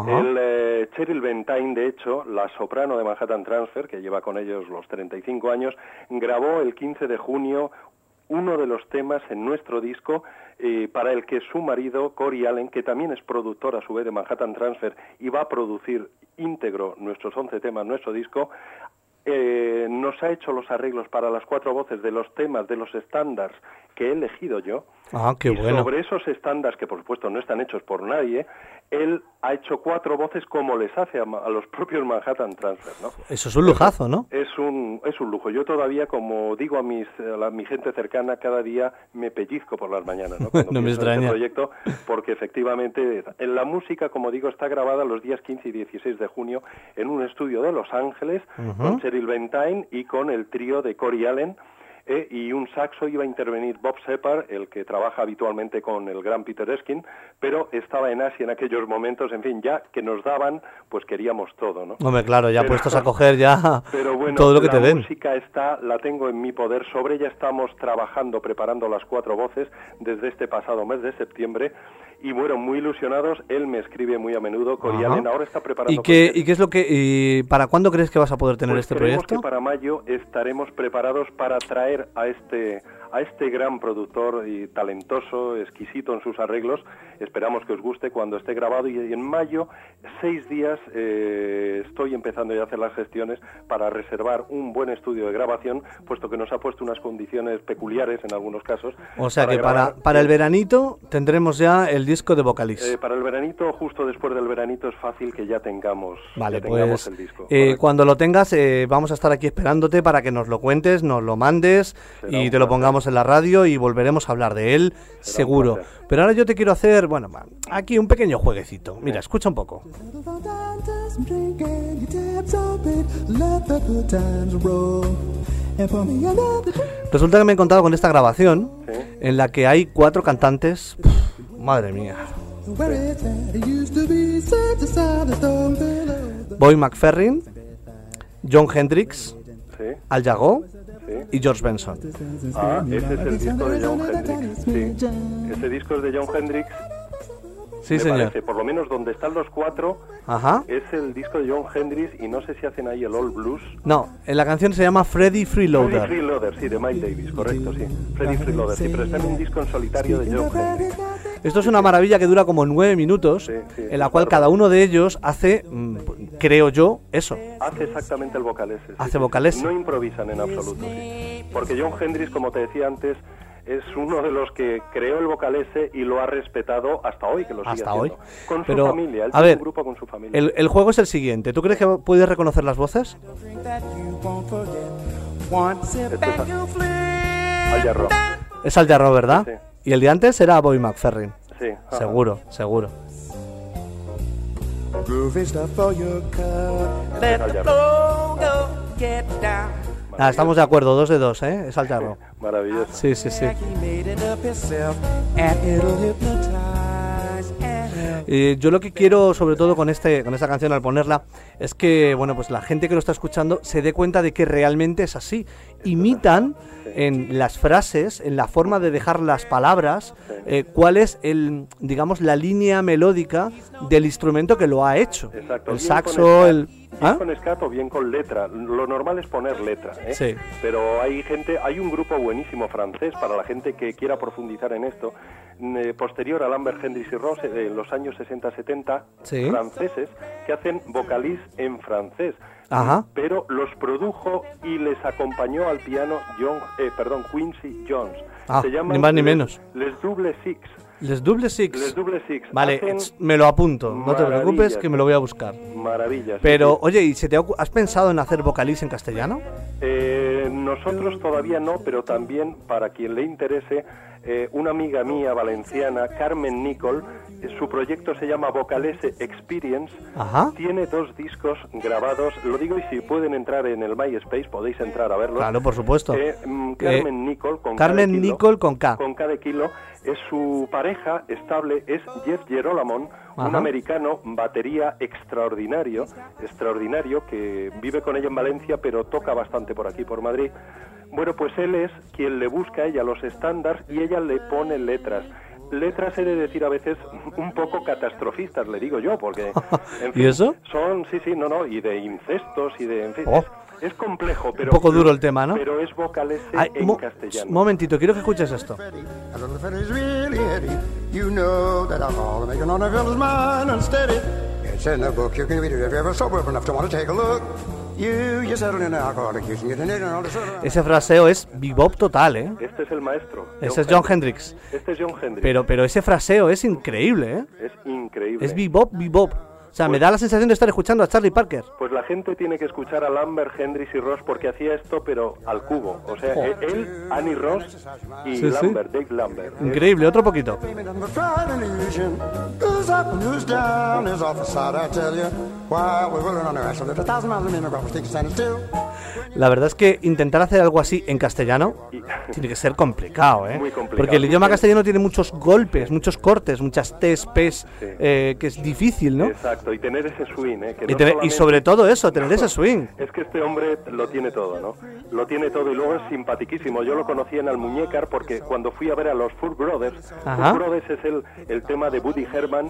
El Cheryl Bentine, de hecho, la soprano de Manhattan Transfer, que lleva con ellos los 35 años, grabó el 15 de junio uno de los temas en nuestro disco para el que su marido, Cory Allen, que también es productor a su vez de Manhattan Transfer y va a producir íntegro nuestros 11 temas, nuestro disco, nos ha hecho los arreglos para las 4 voces de los temas, de los estándares que he elegido yo. Qué bueno. Sobre esos estándares, que por supuesto no están hechos por nadie, él ha hecho 4 voces como les hace a los propios Manhattan Transfer, ¿no? Eso es un lujazo, ¿no? Es un lujo. Yo todavía, como digo a mi gente cercana, cada día me pellizco por las mañanas, ¿no? Cuando No me extraña. este proyecto, porque efectivamente en la música, como digo, está grabada los días 15 y 16 de junio en un estudio de Los Ángeles con Cheryl Bentine y con el trío de Cory Allen. Y un saxo iba a intervenir Bob Shepard, el que trabaja habitualmente con el gran Peter Erskine, pero estaba en Asia en aquellos momentos, en fin, ya que nos daban, pues queríamos todo, ¿no? Hombre, claro, ya puestos a coger ya pero bueno, todo lo que te den. La música la tengo en mi poder, sobre ella estamos trabajando, preparando las 4 voces desde este pasado mes de septiembre, y bueno, muy ilusionados. Él me escribe muy a menudo, Cory Allen ahora está preparando... ¿Y qué es lo que para cuándo crees que vas a poder tener este proyecto? Que para mayo estaremos preparados para traer a a este gran productor y talentoso, exquisito en sus arreglos. Esperamos que os guste cuando esté grabado, y en mayo, 6 días, estoy empezando ya a hacer las gestiones para reservar un buen estudio de grabación, puesto que nos ha puesto unas condiciones peculiares en algunos casos. O sea que para el veranito tendremos ya el disco de Vocalist. Para el veranito, justo después del veranito, es fácil que ya tengamos, vale, pues, el disco. Cuando lo tengas, vamos a estar aquí esperándote para que nos lo cuentes, nos lo mandes y te lo pongamos en la radio y volveremos a hablar de él, seguro. Pero ahora yo te quiero hacer, bueno, aquí un pequeño jueguecito. Mira, escucha un poco. Resulta que me he encontrado con esta grabación en la que hay 4 cantantes. Madre mía. Bobby McFerrin, Jon Hendricks, Al Jarreau y George Benson. Ese es el disco de Jon Hendricks. Sí. Ese disco es de Jon Hendricks. Sí, señor. Parece, por lo menos donde están los 4, es el disco de Jon Hendricks, y no sé si hacen ahí el All Blues. No, en la canción se llama Freddie Freeloader. Freddie Freeloader, sí, de Miles Davis, correcto, sí. Freddie Freeloader, sí, pero está en un disco en solitario de Jon Hendricks. Esto es una maravilla que dura como 9 minutos, en la cual cada uno de ellos hace, creo yo, eso. Hace exactamente el vocal ese. Hace vocal ese. No improvisan en absoluto, sí. Porque Jon Hendricks, como te decía antes, es uno de los que creó el vocal ese y lo ha respetado hasta hoy, que lo sigue haciendo. Hoy. Con Pero, su familia, él a tiene ver, un grupo con su familia. El juego es el siguiente. ¿Tú crees que puedes reconocer las voces? Al Jarreau. Es Al Jarreau, ¿verdad? Sí. Y el de antes era Bobby McFerrin. Sí. Ajá. Seguro, seguro. Estamos de acuerdo, 2 de 2, ¿eh? Es Al Jarreau. Maravilloso. Sí. Yo lo que quiero, sobre todo con esta canción al ponerla, es que, bueno, pues la gente que lo está escuchando se dé cuenta de que realmente es así. Imitan en las frases, en la forma de dejar las palabras, cuál es digamos, la línea melódica del instrumento que lo ha hecho. Exacto. El saxo, bien con scat o bien con letra. Lo normal es poner letra, ¿eh? Sí. Pero hay un grupo buenísimo francés para la gente que quiera profundizar en esto, posterior a Lambert, Hendricks y Ross, en los años 60-70, franceses, que hacen vocalís en francés. Ajá. Pero los produjo y les acompañó al piano Quincy Jones. Se llaman ni más ni menos. Les Double Six. Les Double Six. Les Double Six. Vale, me lo apunto, no te preocupes, que me lo voy a buscar. Maravillas. Pero, oye, ¿y has pensado en hacer vocalís en castellano? Nosotros todavía no, pero también, para quien le interese, una amiga mía valenciana, Carmen Nicol, su proyecto se llama Vocalese Experience. Ajá. Tiene 2 discos grabados, lo digo, y si pueden entrar en el MySpace podéis entrar a verlos. Claro, por supuesto. Carmen Nicol con Nicol con K. Con K de kilo. Es su pareja estable, es Jeff Gerolamon, un americano, batería extraordinario, que vive con ella en Valencia, pero toca bastante por aquí, por Madrid. Bueno, pues él es quien le busca a ella los estándares y ella le pone letras. Letras, he de decir, a veces un poco catastrofistas, le digo yo, porque... En fin, ¿Y eso? Son, y de incestos y de... En fin, es complejo, pero... Un poco duro el tema, ¿no? Pero es vocalese en castellano. Un momentito, quiero que escuches esto. Ese fraseo es bebop total, ¿eh? Este es el maestro. Ese es Jon Hendricks. Este es Jon Hendricks. Pero ese fraseo es increíble, ¿eh? Es increíble. Es bebop. O sea, me da la sensación de estar escuchando a Charlie Parker. Pues la gente tiene que escuchar a Lambert, Hendricks y Ross, porque hacía esto, pero al cubo. O sea, él, Annie Ross y Lambert, Dave Lambert. Increíble, otro poquito. La verdad es que intentar hacer algo así en castellano tiene que ser complicado, ¿eh? Muy complicado. Porque el idioma castellano tiene muchos golpes, muchos cortes, muchas T's, P's, que es difícil, ¿no? Exacto, y tener ese swing, ¿eh? Que y sobre todo eso, tener ese swing. Es que este hombre lo tiene todo, ¿no? Lo tiene todo, y luego es simpaticísimo. Yo lo conocí en Almuñécar porque cuando fui a ver a los Four Brothers, Four Brothers es el tema de Woody Herman,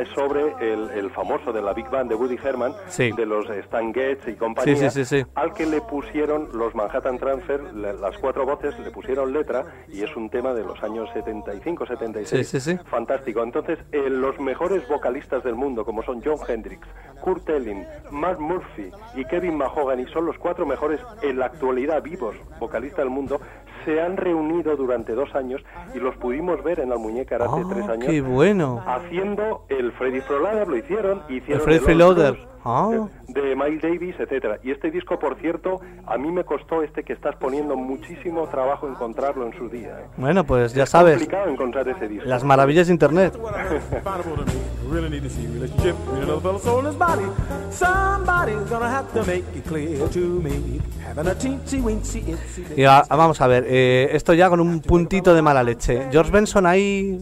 sobre el famoso de la Big Band de Woody Herman, de los Stan Getz y compañía, al que le pusieron los Manhattan Transfer, las 4 voces le pusieron letra, y es un tema de los años 75, 76. Sí. Fantástico. Entonces, los mejores vocalistas del mundo, como son Jon Hendricks, Kurt Elling, Mark Murphy y Kevin Mahogany, son los 4 mejores en la actualidad vivos vocalistas del mundo, se han reunido durante 2 años y los pudimos ver en Almuñécar hace 3 años. ¡Qué bueno! Haciendo el Freddy Freeloader, lo hicieron El Freddy Freeloader. De Miles Davis, etcétera. Y este disco, por cierto, a mí me costó que estás poniendo muchísimo trabajo encontrarlo en su día. Bueno, pues ya es sabes. Es complicado encontrar ese disco. Las maravillas de Internet. Y vamos a ver, esto ya con un puntito de mala leche. George Benson ahí...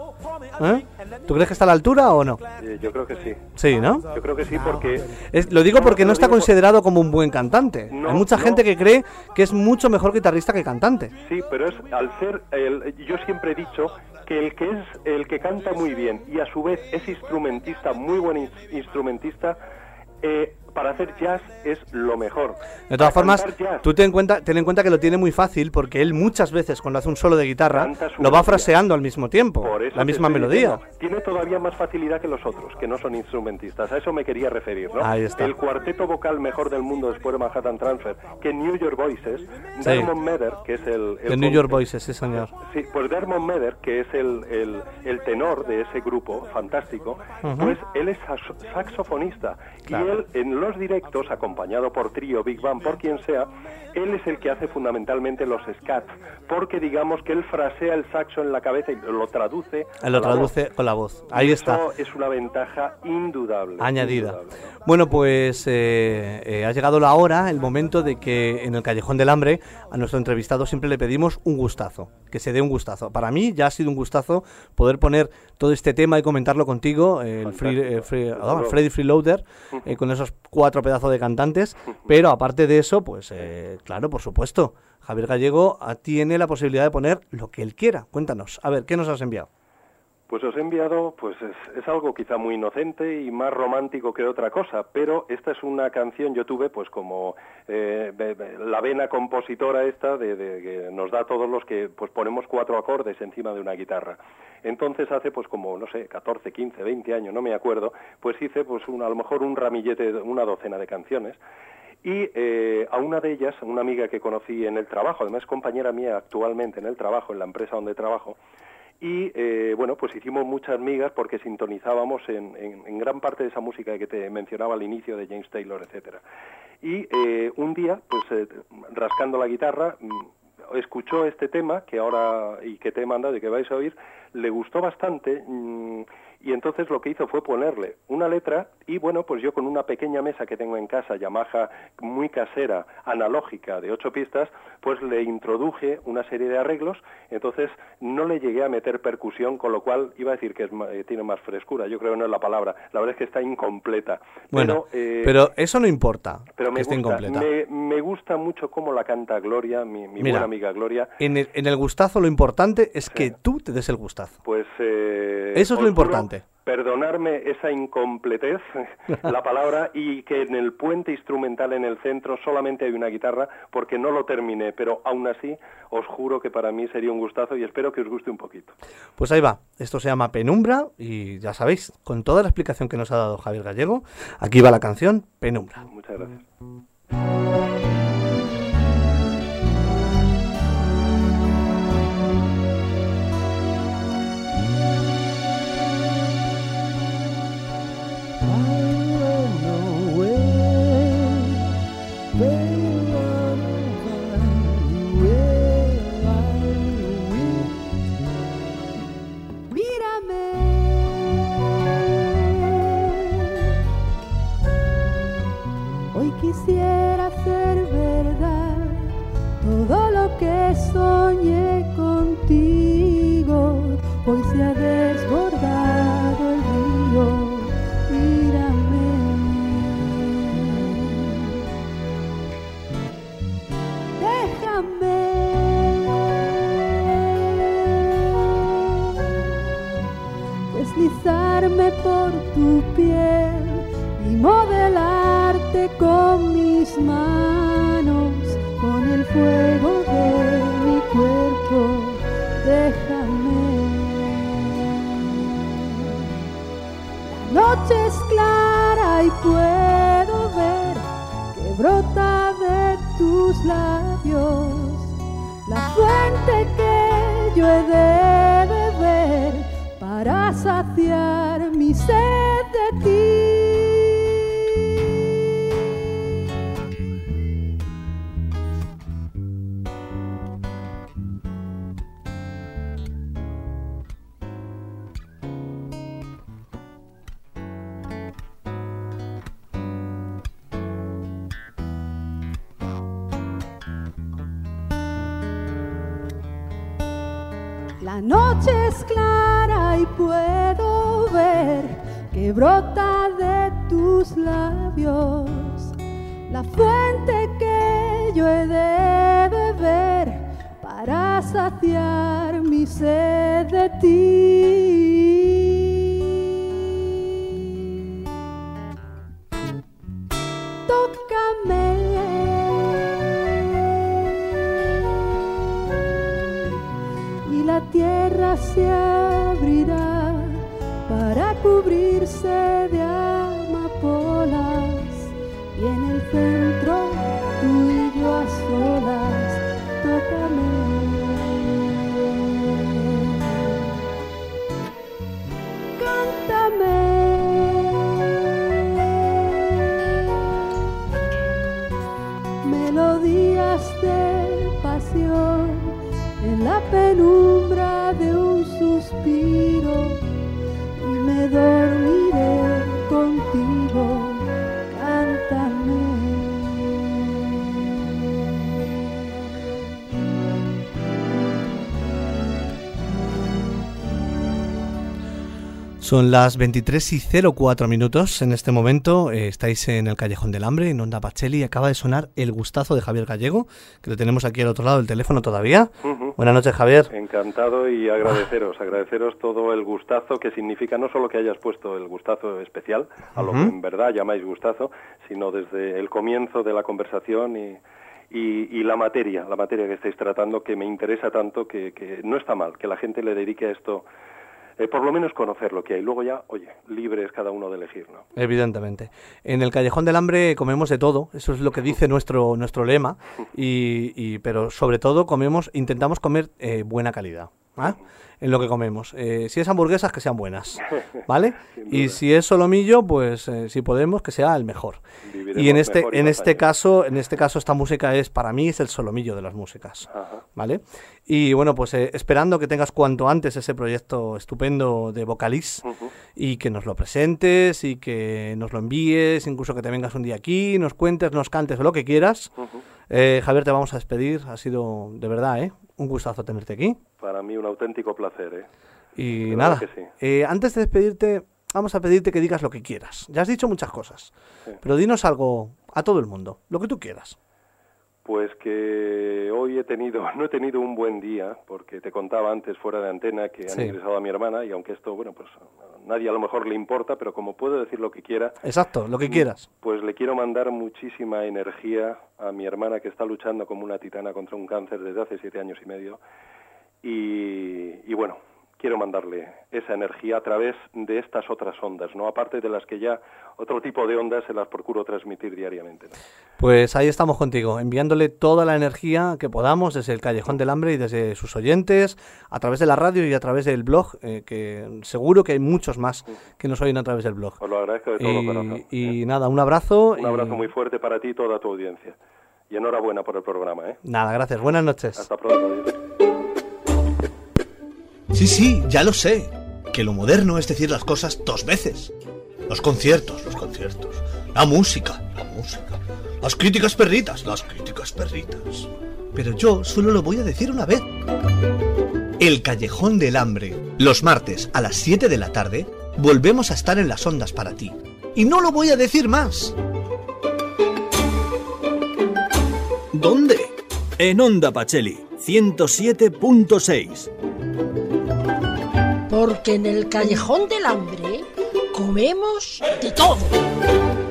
¿Tú crees que está a la altura o no? Yo creo que sí. Sí, ¿no? Yo creo que sí, porque... Lo digo porque no está considerado como un buen cantante. Hay mucha gente que cree que es mucho mejor guitarrista que cantante. Sí, pero es al ser... yo siempre he dicho que el que canta muy bien y a su vez es instrumentista, muy buen instrumentista, para hacer jazz es lo mejor. De todas formas, tú ten en cuenta que lo tiene muy fácil, porque él muchas veces cuando hace un solo de guitarra lo va fraseando al mismo tiempo, la misma melodía. Diciendo, tiene todavía más facilidad que los otros, que no son instrumentistas. A eso me quería referir, ¿no? Ahí está. El cuarteto vocal mejor del mundo después de Manhattan Transfer, que New York Voices, Dermot Meder, que es el New York Voices, sí señor. Sí, pues Dermot Meder, que es el tenor de ese grupo fantástico, pues él es saxofonista. Claro. Y él en los directos, acompañado por trío, Big Band, por quien sea, él es el que hace fundamentalmente los scats, porque digamos que él frasea el saxo en la cabeza y lo traduce. Con la voz. Ahí está. Eso es una ventaja indudable. Añadida. Indudable, ¿no? Bueno, pues ha llegado la hora, el momento de que en el Callejón del Hambre a nuestro entrevistado siempre le pedimos un gustazo, que se dé un gustazo. Para mí ya ha sido un gustazo poder poner todo este tema y comentarlo contigo, el Freddy Freeloader, con esos 4 pedazos de cantantes, pero aparte de eso, pues claro, por supuesto, Javier Gallego tiene la posibilidad de poner lo que él quiera. Cuéntanos, a ver, ¿qué nos has enviado? Pues os he enviado, pues es algo quizá muy inocente y más romántico que otra cosa, pero esta es una canción, yo tuve pues como la vena compositora esta de que nos da a todos los que pues ponemos 4 acordes encima de una guitarra. Entonces hace pues como, no sé, 14, 15, 20 años, no me acuerdo, pues hice pues a lo mejor un ramillete, una docena de canciones. Y a una de ellas, una amiga que conocí en el trabajo, además compañera mía actualmente en el trabajo, en la empresa donde trabajo, y bueno, pues hicimos muchas migas porque sintonizábamos en gran parte de esa música que te mencionaba al inicio de James Taylor, etcétera. Y un día, pues rascando la guitarra, escuchó este tema que ahora y que te he mandado y que vais a oír, le gustó bastante. Y entonces lo que hizo fue ponerle una letra y bueno, pues yo con una pequeña mesa que tengo en casa, Yamaha muy casera, analógica, de 8 pistas, pues le introduje una serie de arreglos, entonces no le llegué a meter percusión, con lo cual iba a decir que tiene más frescura, yo creo que no es la palabra, la verdad es que está incompleta. Bueno, pero eso no importa, pero que esté incompleta. Me gusta mucho cómo la canta Gloria, mi buena amiga Gloria. En el gustazo lo importante es que tú te des el gustazo. Pues eso es lo importante. Perdonarme esa incompletez, la palabra, y que en el puente instrumental en el centro solamente hay una guitarra, porque no lo terminé, pero aún así os juro que para mí sería un gustazo y espero que os guste un poquito. Pues ahí va, esto se llama Penumbra y ya sabéis, con toda la explicación que nos ha dado Javier Gallego, aquí va la canción Penumbra. Muchas gracias. Quisiera hacer verdad todo lo que soñé contigo. Hoy se ha desbordado el río, mírame. Déjame deslizarme por tu piel y modelarte con mis manos. fuego de mi cuerpo, déjame. La noche es clara y puedo ver que brota de tus labios la fuente que yo he de beber para saciar mi sed de ti. La noche es clara y puedo ver que brota de tus labios la fuente que yo he de beber para saciar mi sed de ti. Tócame. La tierra se abrirá para cubrirse de amapolas y en el centro tú y yo a solas, tócame. Cántame. Melodías de pasión en la penumbra de un suspiro y me dormiré contigo, cántame. Son las 23:04 en este momento. Estáis en el Callejón del Hambre, en Onda Pacheli. Acaba de sonar El Gustazo de Javier Gallego, que lo tenemos aquí al otro lado del teléfono todavía. Buenas noches, Javier. Encantado y agradeceros todo el gustazo, que significa no solo que hayas puesto el gustazo especial, a lo que en verdad llamáis gustazo, sino desde el comienzo de la conversación y la materia que estáis tratando, que me interesa tanto, que no está mal, que la gente le dedique a esto. Por lo menos conocer lo que hay. Luego ya, oye, libres cada uno de elegir, ¿no? Evidentemente. En el Callejón del Hambre comemos de todo. Eso es lo que dice nuestro lema. Pero sobre todo intentamos comer buena calidad, ¿eh? En lo que comemos. Si es hamburguesas, que sean buenas, ¿vale? Y si es solomillo, pues si podemos, que sea el mejor. Viviremos y en este caso esta música para mí es el solomillo de las músicas, ¿vale? Y bueno, pues esperando que tengas cuanto antes ese proyecto estupendo de Vocaliz y que nos lo presentes y que nos lo envíes, incluso que te vengas un día aquí, nos cuentes, nos cantes lo que quieras. Javier, te vamos a despedir. Ha sido de verdad, un gustazo tenerte aquí. Para mí un auténtico placer, Y nada, sí. Antes de despedirte, vamos a pedirte que digas lo que quieras. Ya has dicho muchas cosas, pero dinos algo a todo el mundo, lo que tú quieras. Pues que hoy no he tenido un buen día, porque te contaba antes fuera de antena que han ingresado a mi hermana, y aunque esto, bueno, pues nadie a lo mejor le importa, pero como puedo decir lo que quiera... Exacto, lo que quieras. Pues le quiero mandar muchísima energía a mi hermana, que está luchando como una titana contra un cáncer desde hace 7 años y medio, y bueno, quiero mandarle esa energía a través de estas otras ondas, ¿no? Aparte de las que ya otro tipo de ondas se las procuro transmitir diariamente, ¿no? Pues ahí estamos contigo, enviándole toda la energía que podamos desde el Callejón del Hambre y desde sus oyentes, a través de la radio y a través del blog, que seguro que hay muchos más que nos oyen a través del blog. Os lo agradezco de todo corazón. Y nada, un abrazo. Un abrazo muy fuerte para ti y toda tu audiencia. Y enhorabuena por el programa, Nada, gracias. Buenas noches. Hasta pronto. Sí, ya lo sé. Que lo moderno es decir las cosas 2 veces. Los conciertos. La música. Las críticas perritas. Pero yo solo lo voy a decir una vez. El Callejón del Hambre. Los martes a las 7 de la tarde volvemos a estar en las ondas para ti. Y no lo voy a decir más. ¿Dónde? En Onda Pacheli, 107.6. Porque en el Callejón del Hambre comemos de todo.